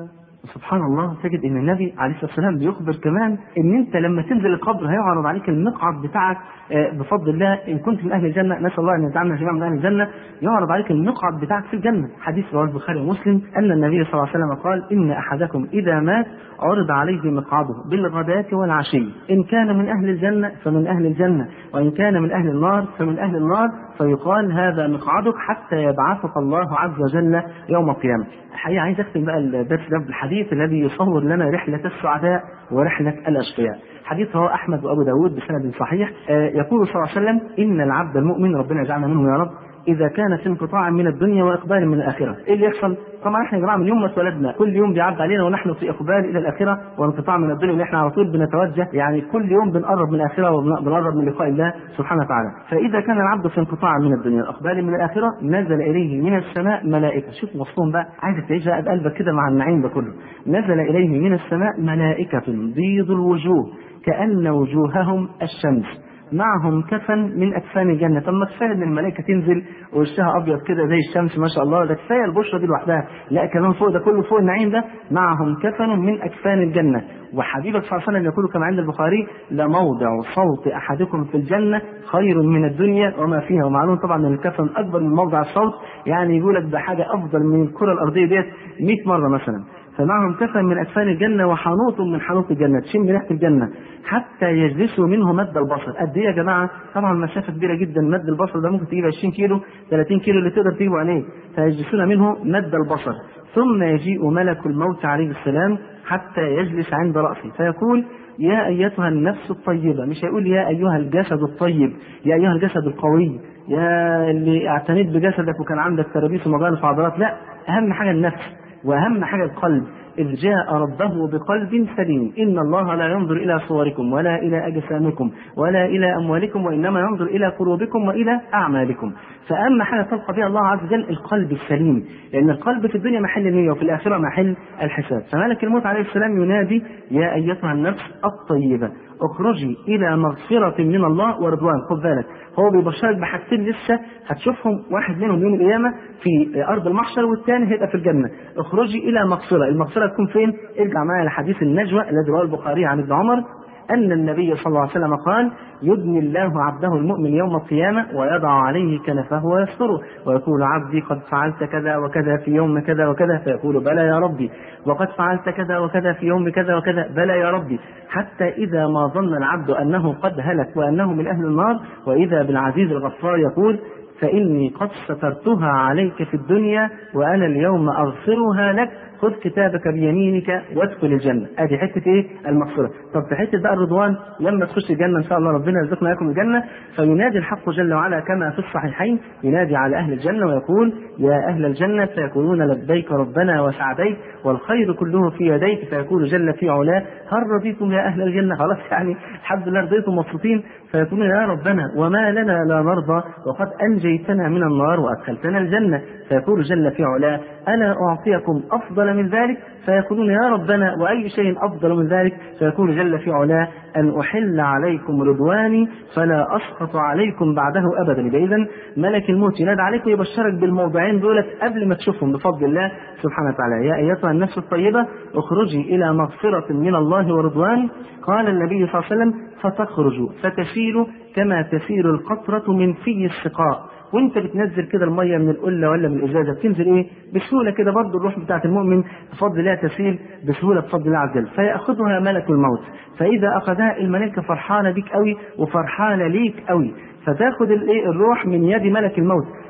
سبحان الله، تجد ان النبي عليه الصلاه والسلام بيخبر كمان ان انت لما تنزل القبر هيعرض عليك المقعد بتاعك بفضل الله ان كنت من اهل الجنه، نسال الله ان يجعلنا جميعا من اهل الجنه، يعرض عليك المقعد بتاعك في الجنه. حديث رواه البخاري ومسلم ان النبي صلى الله عليه وسلم قال: ان احدكم اذا مات عرض عليه مقعده بالغداة والعشي، ان كان من اهل الجنه فمن اهل الجنه، وان كان من اهل النار فمن اهل النار، فيقال هذا مقعدك حتى يبعثك الله عز وجل يوم القيامه. الحقيقه عايز اختم بقى الدرس ده بالحديث الذي يصور لنا رحله السعداء ورحله الاشقياء. حديث رواه احمد وابو داود بسند صحيح. يقول صلى الله عليه وسلم: ان العبد المؤمن، ربنا يجعلنا منه يا رب، اذا كان في انقطاع من الدنيا واقبال من الاخره. ايه اللي يحصل؟ طبعا احنا يا جماعه من يوم ما اتولدنا كل يوم بيعدي علينا ونحن في اقبال الى الاخره وانقطاع من الدنيا، ان احنا على طول بنتوجه، يعني كل يوم بنقرب من الاخره وبنقرب من لقاء الله سبحانه وتعالى. فاذا كان العبد في انقطاع من الدنيا واقبال من الاخره نزل اليه من السماء ملائكه. شوف وصفهم بقى، عايزك تعيش بقى بقلبك كده مع النعيم ده كله. نزل اليه من السماء ملائكه بيض الوجوه كأن وجوههم الشمس، معهم كفن من أكفان الجنة. طب ما كفاية إن الملائكة تنزل ووشها أبيض كده زي الشمس ما شاء الله، ده كفاية البشرة دي لوحدها، لا كمان فوق ده كله، فوق النعيم ده معهم كفن من أكفان الجنة. وحبيبك صلى الله عليه وسلم يقول كما عند البخاري: لموضع صوت أحدكم في الجنة خير من الدنيا وما فيها. ومعلوم طبعا أن الكفن أكبر من موضع الصوت، يعني يقول لك ده حاجة أفضل من الكرة الأرضية ديت مئة مرة مثلا. فمعهم كفن من أكفان الجنة وحنوط من حنوط الجنة، تشم ريحة الجنة، حتى يجلسوا منه مد البصر. قد ايه يا جماعة؟ طبعا مسافة كبيرة جدا، مد البصر ده ممكن تجيب عشرين كيلو ثلاثين كيلو اللي تقدر تجيبه عليه، فيجلسون منه مد البصر. ثم يجيء ملك الموت عليه السلام حتى يجلس عند رأسه فيقول: يا أيتها النفس الطيبة. مش هيقول يا أيها الجسد الطيب، يا أيها الجسد القوي، يا اللي اعتنيت بجسدك وكان عندك ترابيس ومجانس وعضلات، لا، أهم حاجة النفس وأهم حاجة القلب. إذ جاء ربه بقلب سليم. إن الله لا ينظر إلى صوركم ولا إلى أجسامكم ولا إلى أموالكم، وإنما ينظر إلى قلوبكم وإلى أعمالكم. فأهم حاجة تلقى بها الله عز وجل القلب السليم، لأن القلب في الدنيا محل النية وفي الآخرة محل الحساب. فملك الموت عليه السلام ينادي: يا أيتها النفس الطيبة اخرجي إلى مغفرة من الله ورضوان. خد بالك، هو بيبشرك بحاجتين لسه هتشوفهم، واحد منهم يوم القيامة في أرض المحشر والثاني هيبقى في الجنة. اخرجي إلى مغفرة. المغفرة تكون فين؟ ارجع معايا لحديث النجوى الذي رواه البخاري عن ابن عمر أن النبي صلى الله عليه وسلم قال: يدني الله عبده المؤمن يوم القيامة ويضع عليه كنفه ويستره ويقول: عبدي قد فعلت كذا وكذا في يوم كذا وكذا، فيقول: بلى يا ربي. وقد فعلت كذا وكذا في يوم كذا وكذا، بلى يا ربي. حتى إذا ما ظن العبد أنه قد هلك وأنه من أهل النار، وإذا بالعزيز الغفار يقول: فإني قد سترتها عليك في الدنيا وأنا اليوم أغفرها لك، خذ كتابك بيمينك وادخل الجنة. ادي حته ايه؟ المغفرة. طب في حته بقى الرضوان، لما تخش الجنة ان شاء الله ربنا يرزقنا اياكم الجنة، فينادي الحق جل وعلا كما في الصحيحين، ينادي على اهل الجنة ويقول: يا اهل الجنة، فيقولون: لبيك ربنا وسعديك والخير كله في يديك. فيقول جل في علاه: هل رضيتم يا اهل الجنة؟ خلاص يعني الحمد لله رضيتم مبسوطين. فيقولون: يا ربنا وما لنا لا نرضى وقد انجيتنا من النار وادخلتنا الجنة. فيقول جل في علاه: الا اعطيكم افضل من ذلك؟ فيقولون: يا ربنا واي شيء افضل من ذلك؟ فيقول جل في علاه: ان احل عليكم رضواني فلا اسخط عليكم بعده ابدا. اذا ملك الموت ينادى عليك ويبشرك بالموضعين دولت قبل ما تشوفهم بفضل الله سبحانه وتعالى: يا ايتها النفس الطيبة اخرجي الى مغفرة من الله ورضوان. قال النبي صلى الله عليه وسلم: فتخرج فتسيل كما تسيل القطرة من في السقاء. وانت بتنزل كده الميه من القله ولا من الازازه بتنزل ايه؟ بسهوله كده. برضه الروح بتاعت المؤمن بفضل الله تسيل بسهوله بفضل الله عز وجل. فياخذها ملك الموت، فاذا اخذها الملائكه فرحانه بيك قوي وفرحانه ليك قوي، فتاخذ الايه الروح من يد ملك الموت،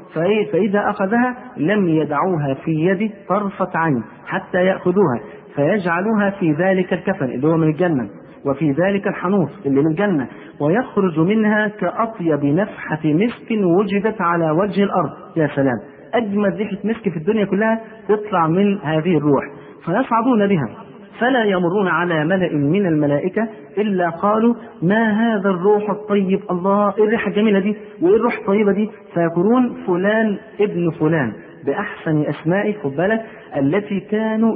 فإذا أخذها لم يدعوها في يده طرفة عين حتى يأخذوها فيجعلوها في ذلك الكفن اللي هو من الجنة وفي ذلك الحنوط اللي من الجنة، ويخرج منها كأطيب نفحة مسك وجدت على وجه الأرض. يا سلام، أجمل ريحة مسك في الدنيا كلها تطلع من هذه الروح. فيصعدون بها فلا يمرون على ملأ من الملائكة إلا قالوا ما هذا الروح الطيب، الله إيه الريحة الجميلة دي وإيه الروح الطيبة دي، فيقولون فلان ابن فلان بأحسن أسماء خد بالك التي كانوا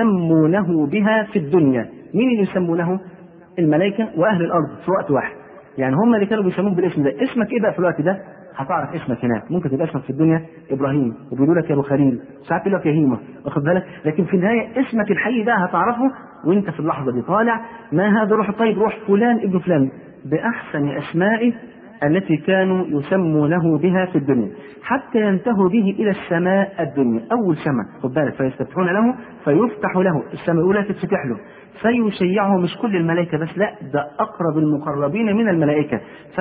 يسمونه بها في الدنيا. مين اللي يسمونه؟ الملائكة وأهل الأرض في وقت واحد، يعني هم اللي كانوا بيسموه بالاسم ده. اسمك إيه بقى في الوقت ده؟ هتعرف اسمك هناك، ممكن تبقى اسمك في الدنيا ابراهيم وبيقولوا لك يا ابو خليل، ساعات يقول لك يا هيمه، واخد بالك، لكن في النهايه اسمك الحقيقي ده هتعرفه وانت في اللحظه دي طالع ما هذا الروح الطيب، روح فلان ابن فلان باحسن اسمائه التي كانوا يسمونه بها في الدنيا، حتى ينتهوا به الى السماء الدنيا، اول سماء خد بالك، فيستفتحون له فيفتح له، السماء الاولى تتفتح له فيشيعه، مش كل الملائكة بس، لا ده أقرب المقربين من الملائكة،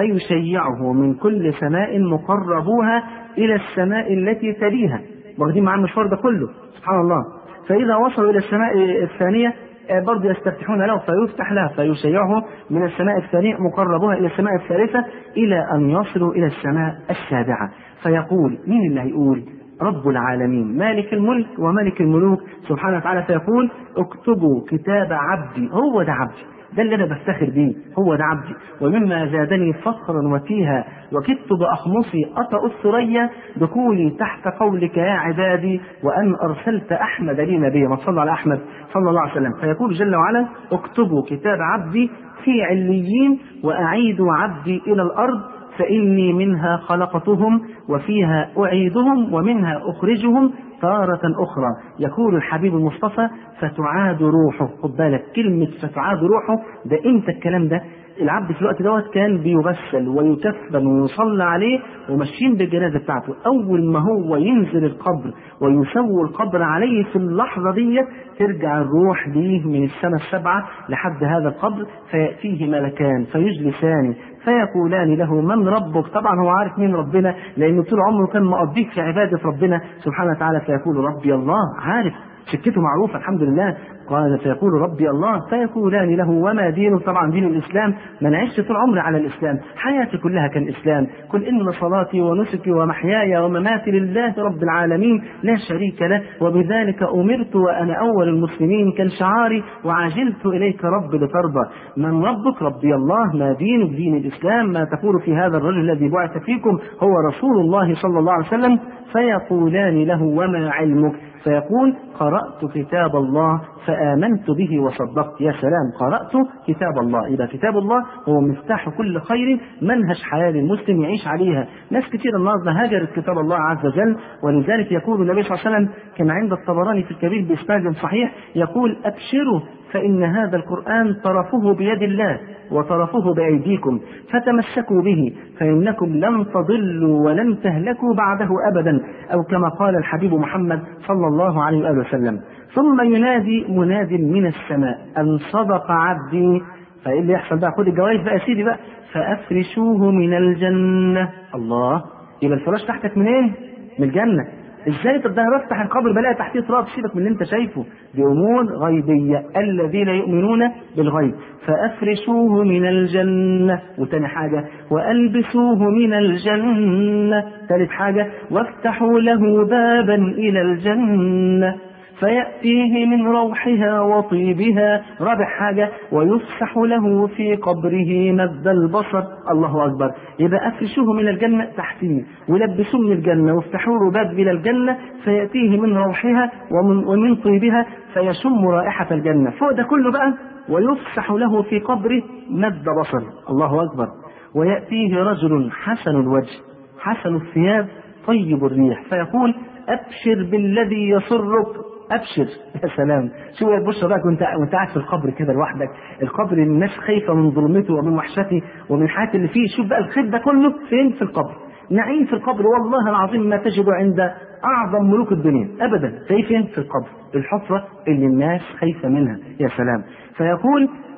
فيشيعه من كل سماء مقربوها إلى السماء التي تليها، واخدين معاه المشوار ده كله سبحان الله. فإذا وصلوا إلى السماء الثانية برضه يستفتحون له فيفتح له فيشيعه من السماء الثانية مقربوها إلى السماء الثالثة إلى أن يصلوا إلى السماء السابعة. فيقول مين اللي هيقول؟ رب العالمين مالك الملك وملك الملوك سبحانه وتعالى، فيقول اكتبوا كتاب عبدي، هو ده عبدي، ده اللي انا بفتخر بيه، هو ده عبدي. ومما زادني فخرا وتيها وكدت باخمصي اطأ الثريا دخولي تحت قولك يا عبادي وان ارسلت احمد لي نبيا. ما صلى على احمد صلى الله عليه وسلم. فيقول جل وعلا اكتبوا كتاب عبدي في عليين واعيدوا عبدي الى الارض فإني منها خلقتهم وفيها أعيدهم ومنها أخرجهم تارة أخرى. يقول الحبيب المصطفى فتعاد روحه، خد بالك كلمة فتعاد روحه ده إمتى الكلام ده؟ العبد في الوقت دوت كان بيغسل ويكفن ويصلى عليه وماشيين بالجنازة بتاعته، أول ما هو ينزل القبر ويسوي القبر عليه في اللحظة دي ترجع الروح ليه من السنة السبعة لحد هذا القبر، فيأتيه ملكان فيجلسان فيقولان له من ربك؟ طبعا هو عارف مين ربنا لأنه طول عمره كان مقضيك في عبادة ربنا سبحانه وتعالى، فيقول ربي الله، عارف سكته معروفة الحمد لله. قال فيقول ربي الله، فيقولان له وما دينه؟ طبعا دين الإسلام، ما انا عشت طول عمري على الإسلام، حياتي كلها كان إسلام، قل إن صلاتي ونسكي ومحياي ومماتي لله رب العالمين لا شريك له وبذلك أمرت وأنا أول المسلمين، كان شعاري وعجلت إليك رب لترضى. من ربك؟ ربي الله. ما دينك؟ دين الإسلام. ما تقول في هذا الرجل الذي بعث فيكم؟ هو رسول الله صلى الله عليه وسلم. فيقولان له وما علمك؟ فيقول قرأت كتاب الله فآمنت به وصدقت. يا سلام، قرأت كتاب الله. إذا كتاب الله هو مفتاح كل خير، منهج حياة المسلم يعيش عليها. ناس كثير النهارده هاجرت كتاب الله عز وجل، ولذلك يقول النبي صلى الله عليه وسلم كما عند الطبراني في الكبير بإسناد صحيح يقول أبشروا فإن هذا القرآن طرفه بيد الله وطرفه بأيديكم فتمسكوا به فإنكم لن تضلوا ولن تهلكوا بعده أبدا، أو كما قال الحبيب محمد صلى الله عليه وآله وسلم. ثم ينادي مناد من السماء أن صدق عبدي. فإيه اللي يحصل بقى؟ خد الجوائز بقى يا سيدي بقى. فأفرشوه من الجنة. الله، يبقى الفراش تحتك من ايه؟ من الجنة. ازاي؟ طب ده بفتح القبر بلاقي تحتيه تراب، سيبك من اللي انت شايفه، دي امور غيبيه، الذين يؤمنون بالغيب. فافرشوه من الجنه. وتاني حاجه والبسوه من الجنه. ثالث حاجه وافتحوا له بابا الى الجنه فيأتيه من روحها وطيبها. رابع حاجة ويفسح له في قبره مد البصر. الله أكبر. يبقى أفرشوه من الجنة تحتيه ولبسوه من الجنة وافتحوا له باب إلى الجنة فيأتيه من روحها ومن, ومن طيبها فيشم رائحة الجنة. فوق ده كله بقى ويفسح له في قبره مد بصر. الله أكبر. ويأتيه رجل حسن الوجه حسن الثياب طيب الريح فيقول أبشر بالذي يسرك. أبشر. يا سلام، شو البشرى بقى وانت وانت قاعد في القبر كده لوحدك، القبر الناس خايفة من ظلمته ومن وحشته ومن الحياة اللي فيه. شوف بقى الخير ده كله فين؟ في القبر. نعيم في القبر والله العظيم ما تجد عند أعظم ملوك الدنيا أبدا. فين؟ في القبر، الحفرة اللي الناس خايفة منها. يا سلام. فيقول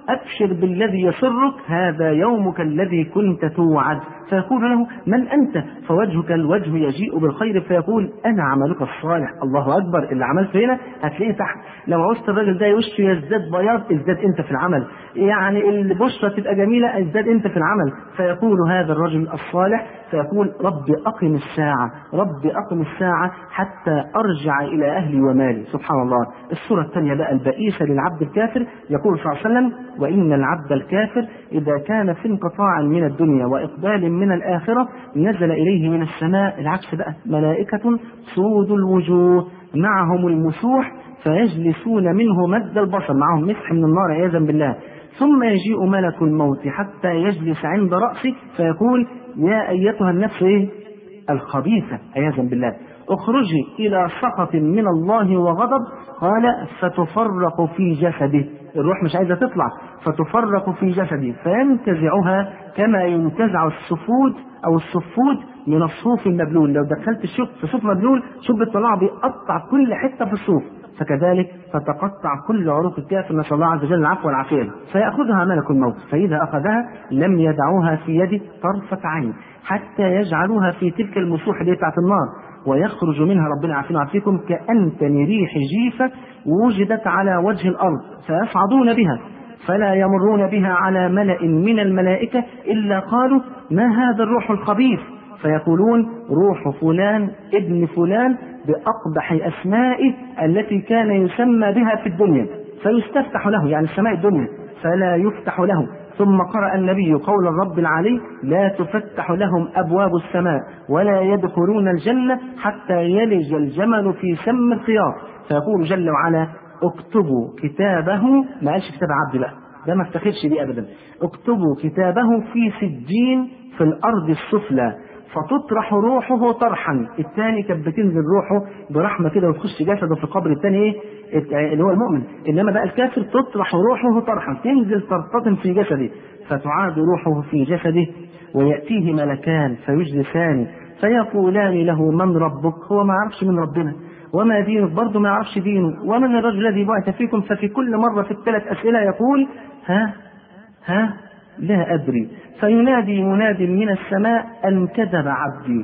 أبشر بالذي يسرك، هذا يومك الذي كنت توعد. فيقول له: من أنت؟ فوجهك الوجه يجيء بالخير. فيقول: أنا عملك الصالح. الله أكبر، اللي عملته هنا هتلاقيه تحت. لو عوزت الراجل ده وشه يزداد بياض، ازداد أنت في العمل. يعني البشرة تبقى جميلة، ازداد أنت في العمل. فيقول هذا الرجل الصالح، فيقول: رب أقم الساعة، رب أقم الساعة حتى أرجع إلى أهلي ومالي. سبحان الله. السورة الثانية بقى البئيسة للعبد الكافر، يقول صلى الله عليه وسلم: وإن العبد الكافر إذا كان في انقطاع من الدنيا وإقبال من الآخرة نزل إليه من السماء، العكس بقى، ملائكة سود الوجوه معهم المسوح فيجلسون منه مد البصر، معهم مسح من النار عياذا بالله. ثم يجيء ملك الموت حتى يجلس عند رأسه فيقول: يا أيتها النفس إيه؟ الخبيثة عياذا بالله، اخرجي إلى سخط من الله وغضب. قال: فتفرق في جسده، الروح مش عايزة تطلع، فتفرق في جسده فينتزعها كما ينتزع السفود أو السفود من الصوف المبلول. لو دخلت الشوك في صوف مبلول، شوف بيطلعه بيقطع كل حتة في الصوف، فكذلك فتقطع كل عروق الكافر، نسأل الله عز وجل العفو والعافية. فيأخذها ملك الموت، فإذا أخذها لم يدعوها في يده طرفة عين حتى يجعلوها في تلك المسوح اللي بتاعت النار، ويخرج منها، ربنا يعافينا ويعافيكم، كأنتن ريح جيفة وجدت على وجه الأرض، فيصعدون بها فلا يمرون بها على ملأ من الملائكة إلا قالوا: ما هذا الروح الخبيث؟ فيقولون: روح فلان ابن فلان بأقبح أسمائه التي كان يسمى بها في الدنيا. فيستفتح له، يعني السماء الدنيا، فلا يفتح له. ثم قرأ النبي قول الرب العلي: لا تفتح لهم أبواب السماء ولا يدخلون الجنة حتى يلج الجمل في سم الخياط. فيقول جل وعلا: اكتبوا كتابه، ما قالش كتاب عبد بقى، ده ما افتخرش بيه أبدا، اكتبوا كتابه في سجين في الأرض السفلى فتطرح روحه طرحا. الثاني كانت بتنزل روحه برحمة كده وتخش جسده في قبر الثاني ايه اللي هو المؤمن، انما بقى الكافر تطرح روحه طرحا، تنزل ترتطم في جسده، فتعاد روحه في جسده. ويأتيه ملكان فيجلسان فيقولان له: من ربك؟ هو ما يعرفش من ربنا. وما دينك؟ برضه ما يعرفش دينه. ومن الرجل الذي بعث فيكم؟ ففي كل مرة في الثلاث أسئلة يقول: ها ها لا أدري. فينادي مناد من السماء: أن كذب عبدي،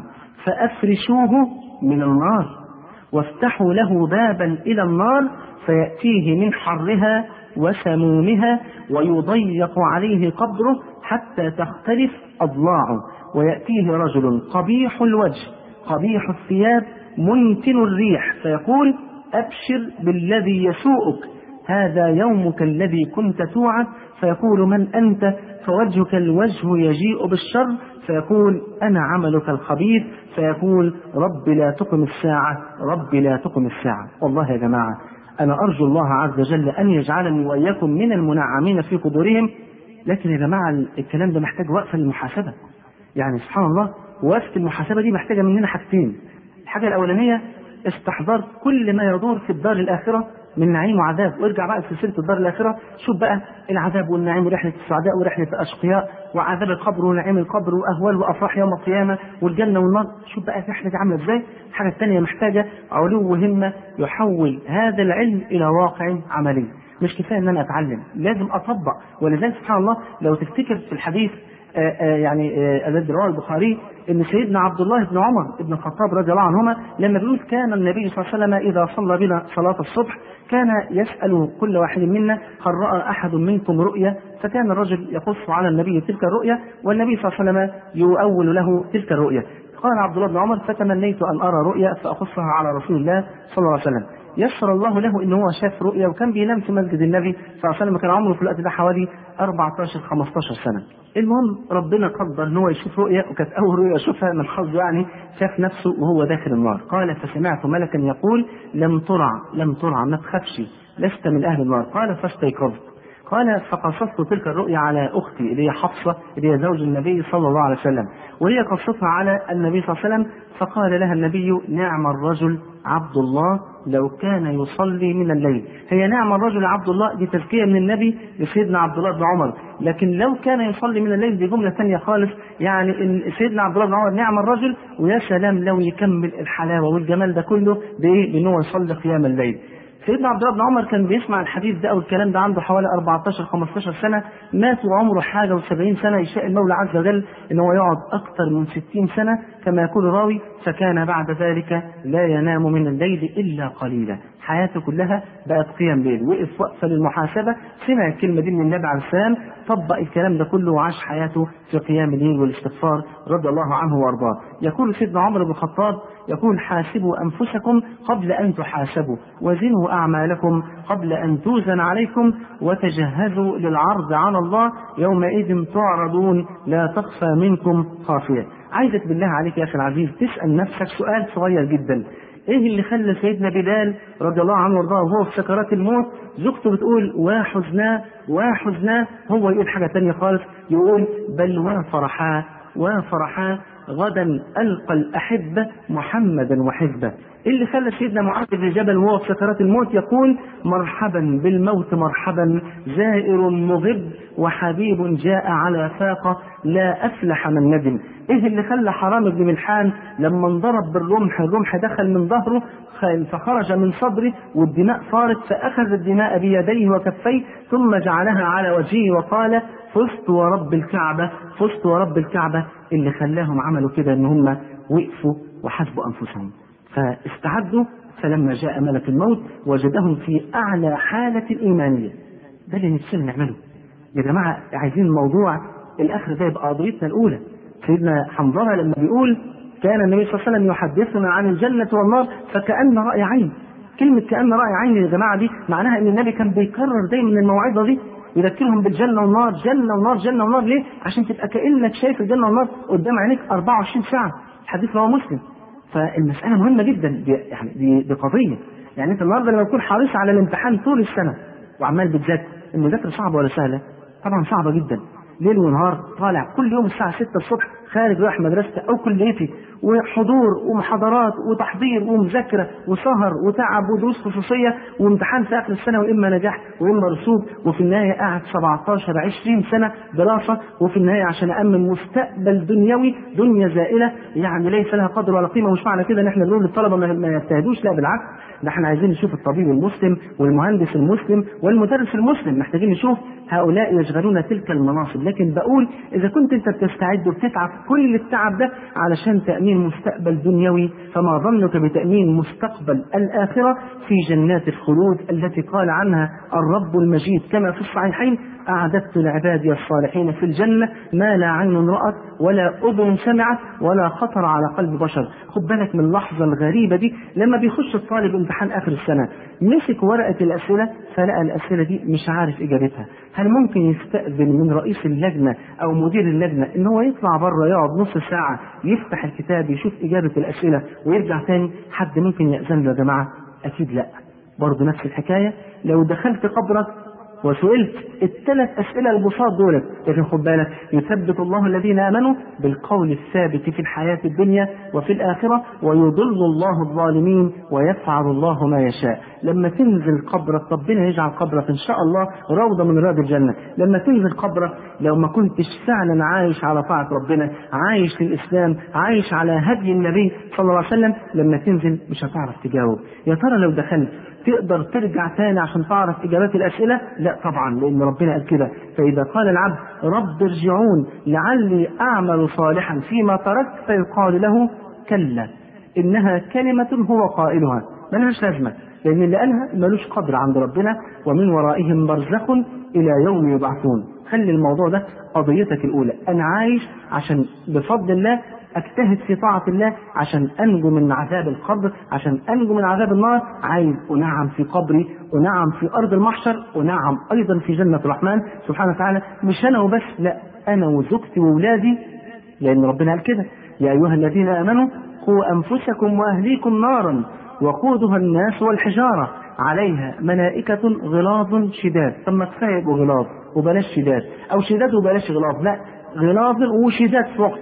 فأفرشوه من النار وافتحوا له بابا إلى النار فيأتيه من حرها وسمومها ويضيق عليه قبره حتى تختلف أضلاعه. ويأتيه رجل قبيح الوجه قبيح الثياب منتن الريح فيقول: أبشر بالذي يسوءك، هذا يومك الذي كنت توعد. فيقول: من أنت؟ فوجهك الوجه يجيء بالشر. فيقول: أنا عملك الخبيث. فيقول: رب لا تقم الساعة، رب لا تقم الساعة. والله يا جماعة أنا أرجو الله عز وجل أن يجعلني وإياكم من المنعمين في قبورهم. لكن يا جماعة الكلام ده محتاج وقفة للمحاسبة. يعني سبحان الله، وقفة المحاسبة دي محتاجة مننا حاجتين. الحاجة الأولانية استحضار كل ما يدور في الدار الآخرة من نعيم وعذاب. وارجع بقى في سلسلة الدار الآخرة، شوف بقى العذاب والنعيم ورحلة السعداء ورحلة الأشقياء وعذاب القبر ونعيم القبر وأهوال وأفراح يوم القيامة والجنة والنار. شوف بقى الرحلة دي عاملة ازاي. الحاجة الثانية محتاجة علو همة يحول هذا العلم إلى واقع عملي. مش كفاية ان انا اتعلم، لازم اطبق. ولذلك سبحان الله لو تفتكر في الحديث آآ آآ يعني الذي رواه البخاري ان سيدنا عبد الله بن عمر بن الخطاب رضي الله عنهما لما بيقول: كان النبي صلى الله عليه وسلم اذا صلى بنا صلاة الصبح كان يسأل كل واحد منا: هل رأى احد منكم رؤيا؟ فكان الرجل يقص على النبي تلك الرؤيا والنبي صلى الله عليه وسلم يؤول له تلك الرؤيا. قال عبد الله بن عمر: فتمنيت ان ارى رؤيا فاقصها على رسول الله صلى الله عليه وسلم. يسر الله له ان هو شاف رؤيا وكان بينام في مسجد النبي صلى الله عليه وسلم، كان عمره في الوقت ده حوالي أربعتاشر خمستاشر سنة. المهم ربنا قدر ان هو يشوف رؤيا، وكانت اول رؤيا يشوفها من حظه، يعني شاف نفسه وهو داخل النار. قال: فسمعت ملكا يقول: لم ترع لم ترع، ما تخافش، لست من اهل النار. قال: فاستيقظت. قال: فقصصت تلك الرؤيا على اختي اللي هي حفصة اللي هي زوج النبي صلى الله عليه وسلم، وهي قصتها على النبي صلى الله عليه وسلم. فقال لها النبي: نعم الرجل عبد الله لو كان يصلي من الليل. هي نعم الرجل عبد الله دي تزكية من النبي لسيدنا عبد الله بن عمر، لكن لو كان يصلي من الليل دي جملة ثانية خالص. يعني إن سيدنا عبد الله بن عمر نعم الرجل، ويا سلام لو يكمل الحلاوة والجمال ده كله بإيه؟ بأنه يصلي قيام الليل. سيدنا عبد الله بن عمر كان بيسمع الحديث ده او الكلام ده عنده حوالي أربعتاشر خمستاشر سنه، مات وعمره حاجه وسبعين سنه، يشاء المولى عز وجل ان هو يقعد اكثر من ستين سنه كما يقول الراوي، فكان بعد ذلك لا ينام من الليل الا قليلا، حياته كلها بقت قيام ليل، وقف وقفه للمحاسبه، سمع الكلمه دي من النبي عليه السلام، طبق الكلام ده كله وعاش حياته في قيام الليل والاستغفار رضي الله عنه وارضاه. يقول سيدنا عمر بن الخطاب يقول: حاسبوا انفسكم قبل ان تحاسبوا، وزنوا اعمالكم قبل ان توزن عليكم، وتجهزوا للعرض على الله، يومئذ تعرضون لا تخفى منكم خافيه. عايزك بالله عليك يا اخي العزيز تسال نفسك سؤال صغير جدا: ايه اللي خلى سيدنا بلال رضي الله عنه وارضاه وهو في سكرات الموت زوجته بتقول وحزنا وحزنا، هو يقول حاجه ثانيه خالص، يقول بل وفرحا وفرحا غدا ألقى الأحبة محمدا وحزبه. اللي خلى سيدنا معاذ بن جبل وهو في سكرات الموت يقول مرحبا بالموت مرحبا، زائر مغب وحبيب جاء على فاقة، لا أفلح من ندم. إيه اللي خلى حرام بن ملحان لما انضرب بالرمح الرمح دخل من ظهره فخرج من صدره والدماء صارت، فأخذ الدماء بيديه وكفيه ثم جعلها على وجهه وقال فزت ورب الكعبة فزت ورب الكعبة. اللي خلاهم عملوا كده ان هم وقفوا وحسبوا انفسهم فاستعدوا، فلما جاء ملك الموت وجدهم في اعلى حالة الايمانية. ده اللي نفسنا نعمله يا جماعة. عايزين الموضوع الاخر ده يبقى قضيتنا الاولى. سيدنا حنظلة لما بيقول كان النبي صلى الله عليه وسلم يحدثنا عن الجنة والنار فكأن رأي عين. كلمة كأن رأي عين يا جماعة دي معناها ان النبي كان بيكرر دايما الموعظة دي، يذكرهم بالجنة والنار، جنة ونار جنة ونار. ليه؟ عشان تبقى كأنك شايف الجنة والنار قدام عينيك أربعة وعشرين ساعة. الحديث رواه مسلم. فالمسألة مهمة جدا دي، يعني دي, دي قضية. يعني انت النهارده لما تكون حريص على الامتحان طول السنة وعمال بتذاكر، المذاكرة صعبة ولا سهلة؟ طبعا صعبة جدا. ليل ونهار طالع كل يوم الساعة ستة الصبح خارج رايح مدرستي أو كليتي، وحضور ومحاضرات وتحضير ومذاكرة وسهر وتعب ودروس خصوصية وامتحان في آخر السنة، وإما نجاح وإما رسوب، وفي النهاية قاعد سبعتاشر عشرين سنة دراسة، وفي النهاية عشان أأمن مستقبل دنيوي دنيا زائلة يعني ليس لها قدر ولا قيمة. مش معنى كده إن إحنا نقول للطلبة ما يجتهدوش، لا بالعكس، ده إحنا عايزين نشوف الطبيب المسلم والمهندس المسلم والمدرس المسلم، محتاجين نشوف هؤلاء يشغلون تلك المناصب. لكن بقول إذا كنت أنت بتستعد وبتتعب كل التعب ده علشان تأمين مستقبل دنيوي، فما ظنك بتأمين مستقبل الآخرة في جنات الخلود التي قال عنها الرب المجيد كما في الصحيحين: أعددت لعبادي الصالحين في الجنة ما لا عين رأت ولا أذن سمعت ولا خطر على قلب بشر. خد بالك من اللحظة الغريبة دي، لما بيخش الطالب امتحان آخر السنة مسك ورقة الأسئلة فلقى الأسئلة دي مش عارف إجابتها، هل ممكن يستأذن من رئيس اللجنة أو مدير اللجنة إن هو يطلع بره يقعد نص ساعة يفتح الكتاب يشوف إجابة الأسئلة ويرجع تاني؟ حد ممكن يأذن له يا جماعة؟ أكيد لا. برضه نفس الحكاية لو دخلت قبرك وسئلت الثلاث أسئلة البساط دول، لكن خد بالك يثبت الله الذين آمنوا بالقول الثابت في الحياة الدنيا وفي الآخرة ويضل الله الظالمين ويفعل الله ما يشاء. لما تنزل قبرك ربنا يجعل قبرك إن شاء الله روضة من رياض الجنة. لما تنزل قبرك لو ما كنتش فعلا عايش على طاعة ربنا، عايش في الإسلام، عايش على هدي النبي صلى الله عليه وسلم، لما تنزل مش هتعرف تجاوب. يا ترى لو دخلت تقدر ترجع تاني عشان تعرف إجابات الأسئلة؟ لا طبعا، لأن ربنا قال كده: فإذا قال العبد رب ارجعون لعلي أعمل صالحا فيما تركت فيقال له كلا إنها كلمة هو قائلها ملهاش لازمة، لأن اللي قالها ملوش قدر عند ربنا، ومن ورائهم برزخ إلى يوم يبعثون. خلي الموضوع ده قضيتك الأولى، أنا عايش عشان بفضل الله اجتهد في طاعة الله عشان انجو من عذاب القبر، عشان انجو من عذاب النار. عايز انعم في قبري، انعم في ارض المحشر، انعم ايضا في جنة الرحمن سبحانه وتعالى. مش انا وبس، لا، انا وزوجتي واولادي، لان ربنا قال كده: يا ايها الذين امنوا قوا انفسكم واهليكم نارا وقودها الناس والحجارة عليها ملائكة غلاظ شداد. طب ما كفايه يبقوا غلاظ وبلاش شداد، او شداد وبلاش غلاظ، لا، غلاظ وشداد في وقت واحد.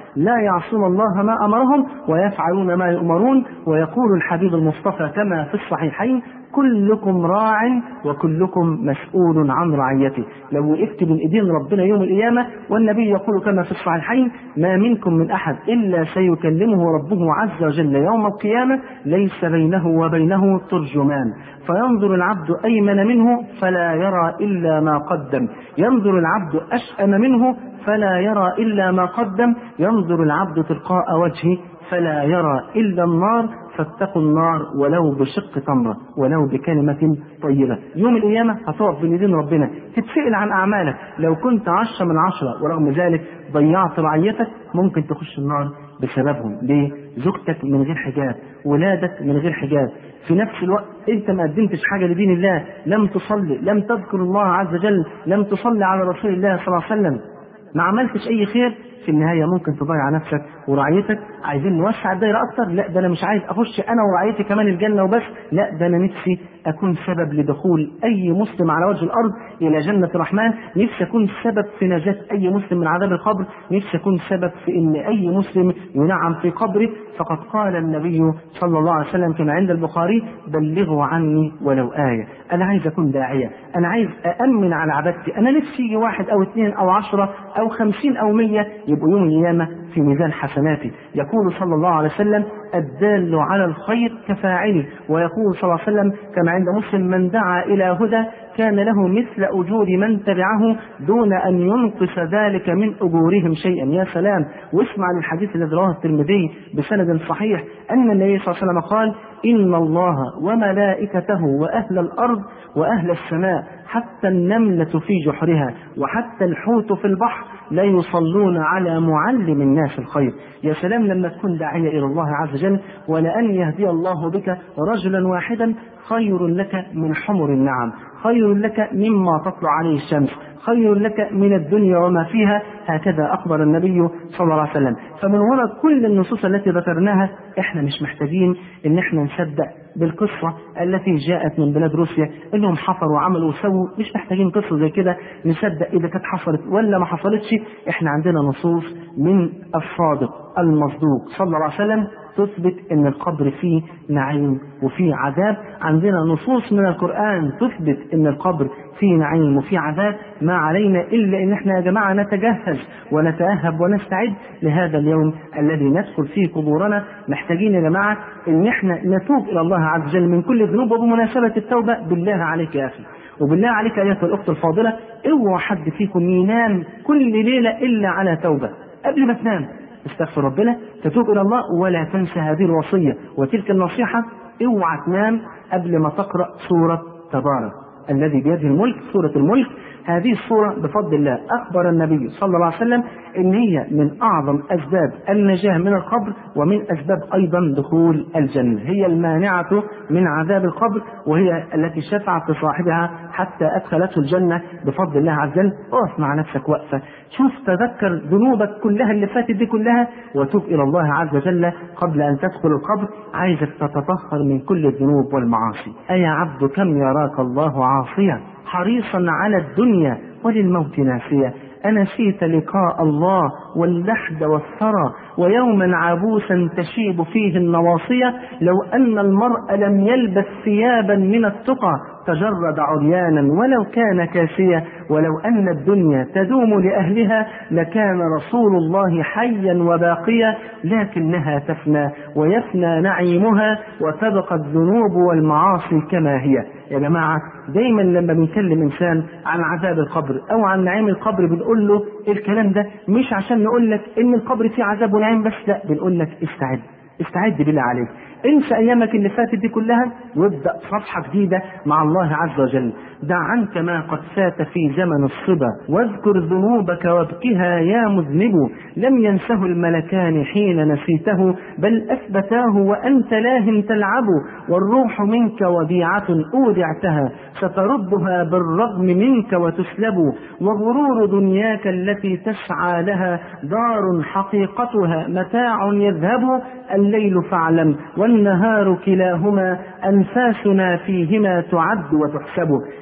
لا يعصون الله ما أمرهم ويفعلون ما يؤمرون. ويقول الحبيب المصطفى كما في الصحيحين: كلكم راع وكلكم مسؤول عن رعيته. لو وقفت بين ايدين ربنا يوم القيامة، والنبي يقول كما في الصحيحين: ما منكم من احد الا سيكلمه ربه عز وجل يوم القيامة ليس بينه وبينه ترجمان، فينظر العبد ايمن منه فلا يرى الا ما قدم، ينظر العبد اشأم منه فلا يرى الا ما قدم، ينظر العبد تلقاء وجهه فلا يرى الا النار، فاتقوا النار ولو بشق تمرة، ولو بكلمة طيبة. يوم القيامة هتقف بين يدين ربنا تتسأل عن أعمالك. لو كنت عشرة من عشرة ورغم ذلك ضيعت رعيتك، ممكن تخش النار بسببهم. ليه؟ زوجتك من غير حجاب، ولادك من غير حجاب، في نفس الوقت انت ما قدمتش حاجة لدين الله، لم تصلي، لم تذكر الله عز وجل، لم تصلي على رسول الله صلى الله عليه وسلم، ما عملتش اي خير. في النهاية ممكن تضيع نفسك ورعيتك. عايزين نوسع الدائرة اكتر؟ لا، ده انا مش عايز اخش انا ورعيتي كمان الجنة وبس، لا، ده انا نفسي اكون سبب لدخول اي مسلم على وجه الارض الى جنة الرحمن، نفسي اكون سبب في نجاة اي مسلم من عذاب القبر، نفسي اكون سبب في ان اي مسلم ينعم في قبره. فقد قال النبي صلى الله عليه وسلم كما عند البخاري: بلغوا عني ولو آية. انا عايز اكون داعية، انا عايز أأمن على عبادتي، انا نفسي يجي واحد او اثنين او عشرة او خمسين او مية يبقوا يوم القيامة في ميزان حسناتي. يقول صلى الله عليه وسلم: الدال على الخير كفاعله. ويقول صلى الله عليه وسلم كما عند مسلم: من دعا إلى هدى كان له مثل أجور من تبعه دون أن ينقص ذلك من أجورهم شيئا. يا سلام! واسمع للحديث الذي رواه الترمذي بسند صحيح أن النبي صلى الله عليه وسلم قال: إن الله وملائكته وأهل الأرض وأهل السماء حتى النملة في جحرها وحتى الحوت في البحر لا يصلون على معلم الناس الخير. يا سلام لما تكون داعية إلى الله عز وجل، ولأن يهدي الله بك رجلا واحدا خير لك من حمر النعم، خير لك مما تطلع عليه الشمس، خير لك من الدنيا وما فيها. هكذا أخبر النبي صلى الله عليه وسلم. فمن وراء كل النصوص التي ذكرناها احنا مش محتاجين ان احنا نصدق بالقصة التي جاءت من بلاد روسيا انهم حفروا وعملوا وسووا، مش محتاجين قصة زي كده نصدق اذا كانت حصلت ولا ما حصلتش. احنا عندنا نصوص من الصادق المصدوق صلى الله عليه وسلم تثبت ان القبر فيه نعيم وفيه عذاب. عندنا نصوص من القرآن تثبت ان القبر فيه نعيم وفيه عذاب. ما علينا الا ان احنا يا جماعة نتجهز ونتأهب ونستعد لهذا اليوم الذي ندخل فيه قبورنا. محتاجين يا جماعة ان احنا نتوب الى الله عز وجل من كل ذنوب. وبمناسبة التوبة بالله عليك يا اخي وبالله عليك ايتها الاخت الفاضلة، اوعى حد فيكم ينام كل ليلة الا على توبة. قبل ما تنام استغفر ربنا، تتوب الى الله، ولا تنسى هذه الوصية وتلك النصيحة. اوعى تنام قبل ما تقرأ سورة تبارك الذي بيده الملك، سورة الملك. هذه السورة بفضل الله أخبر النبي صلى الله عليه وسلم إن هي من أعظم أسباب النجاة من القبر ومن أسباب أيضا دخول الجنة. هي المانعة من عذاب القبر، وهي التي شفعت لصاحبها حتى أدخلته الجنة بفضل الله عز وجل. اقف مع نفسك وقفة، شوف، تذكر ذنوبك كلها اللي فاتت دي كلها وتوب إلى الله عز وجل قبل أن تدخل القبر. عايزك تتطهر من كل الذنوب والمعاصي. أيا عبد كم يراك الله عاصيا حريصا على الدنيا وللموت ناسيا، أنسيت لقاء الله واللحد والثرى ويوما عبوسا تشيب فيه النواصية. لو أن المرء لم يلبس ثيابا من التقى تجرد عريانا ولو كان كاسيا، ولو أن الدنيا تدوم لأهلها لكان رسول الله حيا وباقيا، لكنها تفنى ويفنى نعيمها وتبقى الذنوب والمعاصي كما هي. يا جماعة دايما لما بنكلم إنسان عن عذاب القبر أو عن نعيم القبر بنقول له الكلام ده مش عشان نقول لك إن القبر فيه عذاب ونعيم بس، لا، بنقول لك استعد استعد بالله عليك، انسى ايامك اللي فاتت دي كلها وابدأ صفحة جديدة مع الله عز وجل. دع عنك ما قد فات في زمن الصبا واذكر ذنوبك وابكها يا مذنب. لم ينسه الملكان حين نسيته بل اثبتاه وانت لاه تلعب. والروح منك وديعة اودعتها ستردها بالرغم منك وتسلب. وغرور دنياك التي تسعى لها دار حقيقتها متاع يذهب. الليل فاعلم والنهار كلاهما أنفاسنا فيهما تعد وتحسب.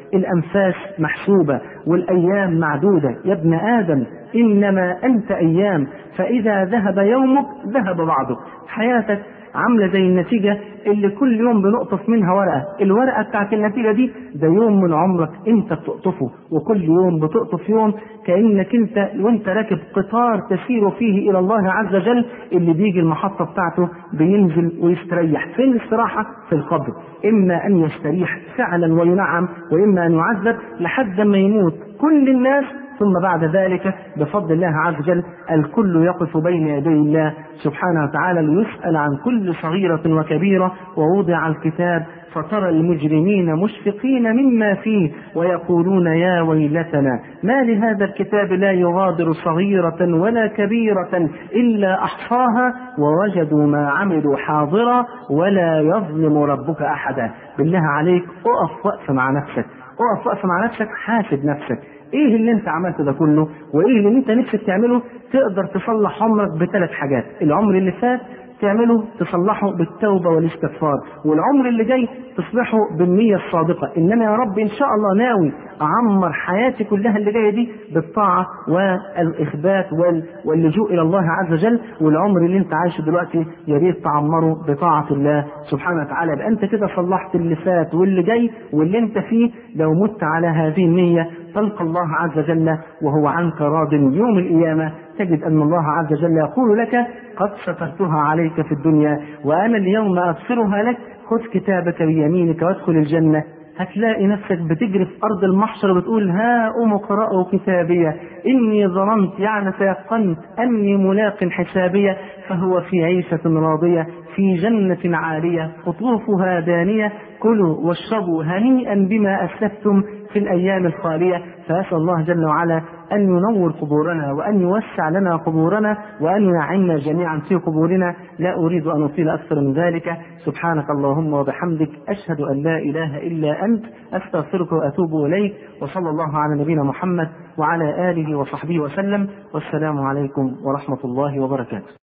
الأنفاس محسوبة والأيام معدودة. يا ابن آدم إنما أنت أيام، فإذا ذهب يومك ذهب بعضك. حياتك عاملة زي النتيجة اللي كل يوم بنقطف منها ورقة، الورقة بتاعت النتيجة دي ده يوم من عمرك انت بتقطفه، وكل يوم بتقطف يوم كأنك انت وانت راكب قطار تسير فيه إلى الله عز وجل، اللي بيجي المحطة بتاعته بينزل ويستريح. فين الاستراحة؟ في القبر. إما أن يستريح فعلا وينعم، وإما أن يعذب لحد ما يموت كل الناس، ثم بعد ذلك بفضل الله عز وجل الكل يقف بين يدي الله سبحانه وتعالى ليسأل عن كل صغيرة وكبيرة. ووضع الكتاب فترى المجرمين مشفقين مما فيه ويقولون يا ويلتنا ما لهذا الكتاب لا يغادر صغيرة ولا كبيرة إلا أحصاها ووجدوا ما عملوا حاضرا ولا يظلم ربك أحدا. بالله عليك اقف وقف مع نفسك، اقف وقف مع نفسك، حاسب نفسك ايه اللي انت عملته ده كله، وايه اللي انت نفسك تعمله. تقدر تصلح عمرك بثلاث حاجات. العمر اللي فات تعمله تصلحه بالتوبة والاستغفار، والعمر اللي جاي تصلحه بالنية الصادقة، انما يا رب ان شاء الله ناوي اعمر حياتي كلها اللي جاية دي بالطاعة والاخبات واللجوء الى الله عز وجل. والعمر اللي انت عايشه دلوقتي يا ريت تعمره بطاعة الله سبحانه وتعالى. يبقى انت كده صلحت اللي فات واللي جاي واللي انت فيه. لو مت على هذه النية تلقى الله عز وجل وهو عنك راض. يوم القيامة تجد أن الله عز وجل يقول لك قد سترتها عليك في الدنيا وأنا اليوم أغفرها لك، خذ كتابك بيمينك وادخل الجنة. هتلاقي نفسك بتجري في أرض المحشر وبتقول ها أم اقرأوا كتابية إني ظننت يعني تيقنت أني ملاق حسابية فهو في عيشة راضية في جنة عالية قطوفها دانية كلوا واشربوا هنيئا بما أسلفتم في الأيام الخالية. فأسأل الله جل وعلا أن ينور قبورنا وأن يوسع لنا قبورنا وأن ينعمنا جميعا في قبورنا. لا أريد أن أطيل أكثر من ذلك. سبحانك اللهم وبحمدك أشهد أن لا إله إلا أنت أستغفرك وأتوب إليك. وصلى الله على نبينا محمد وعلى آله وصحبه وسلم. والسلام عليكم ورحمة الله وبركاته.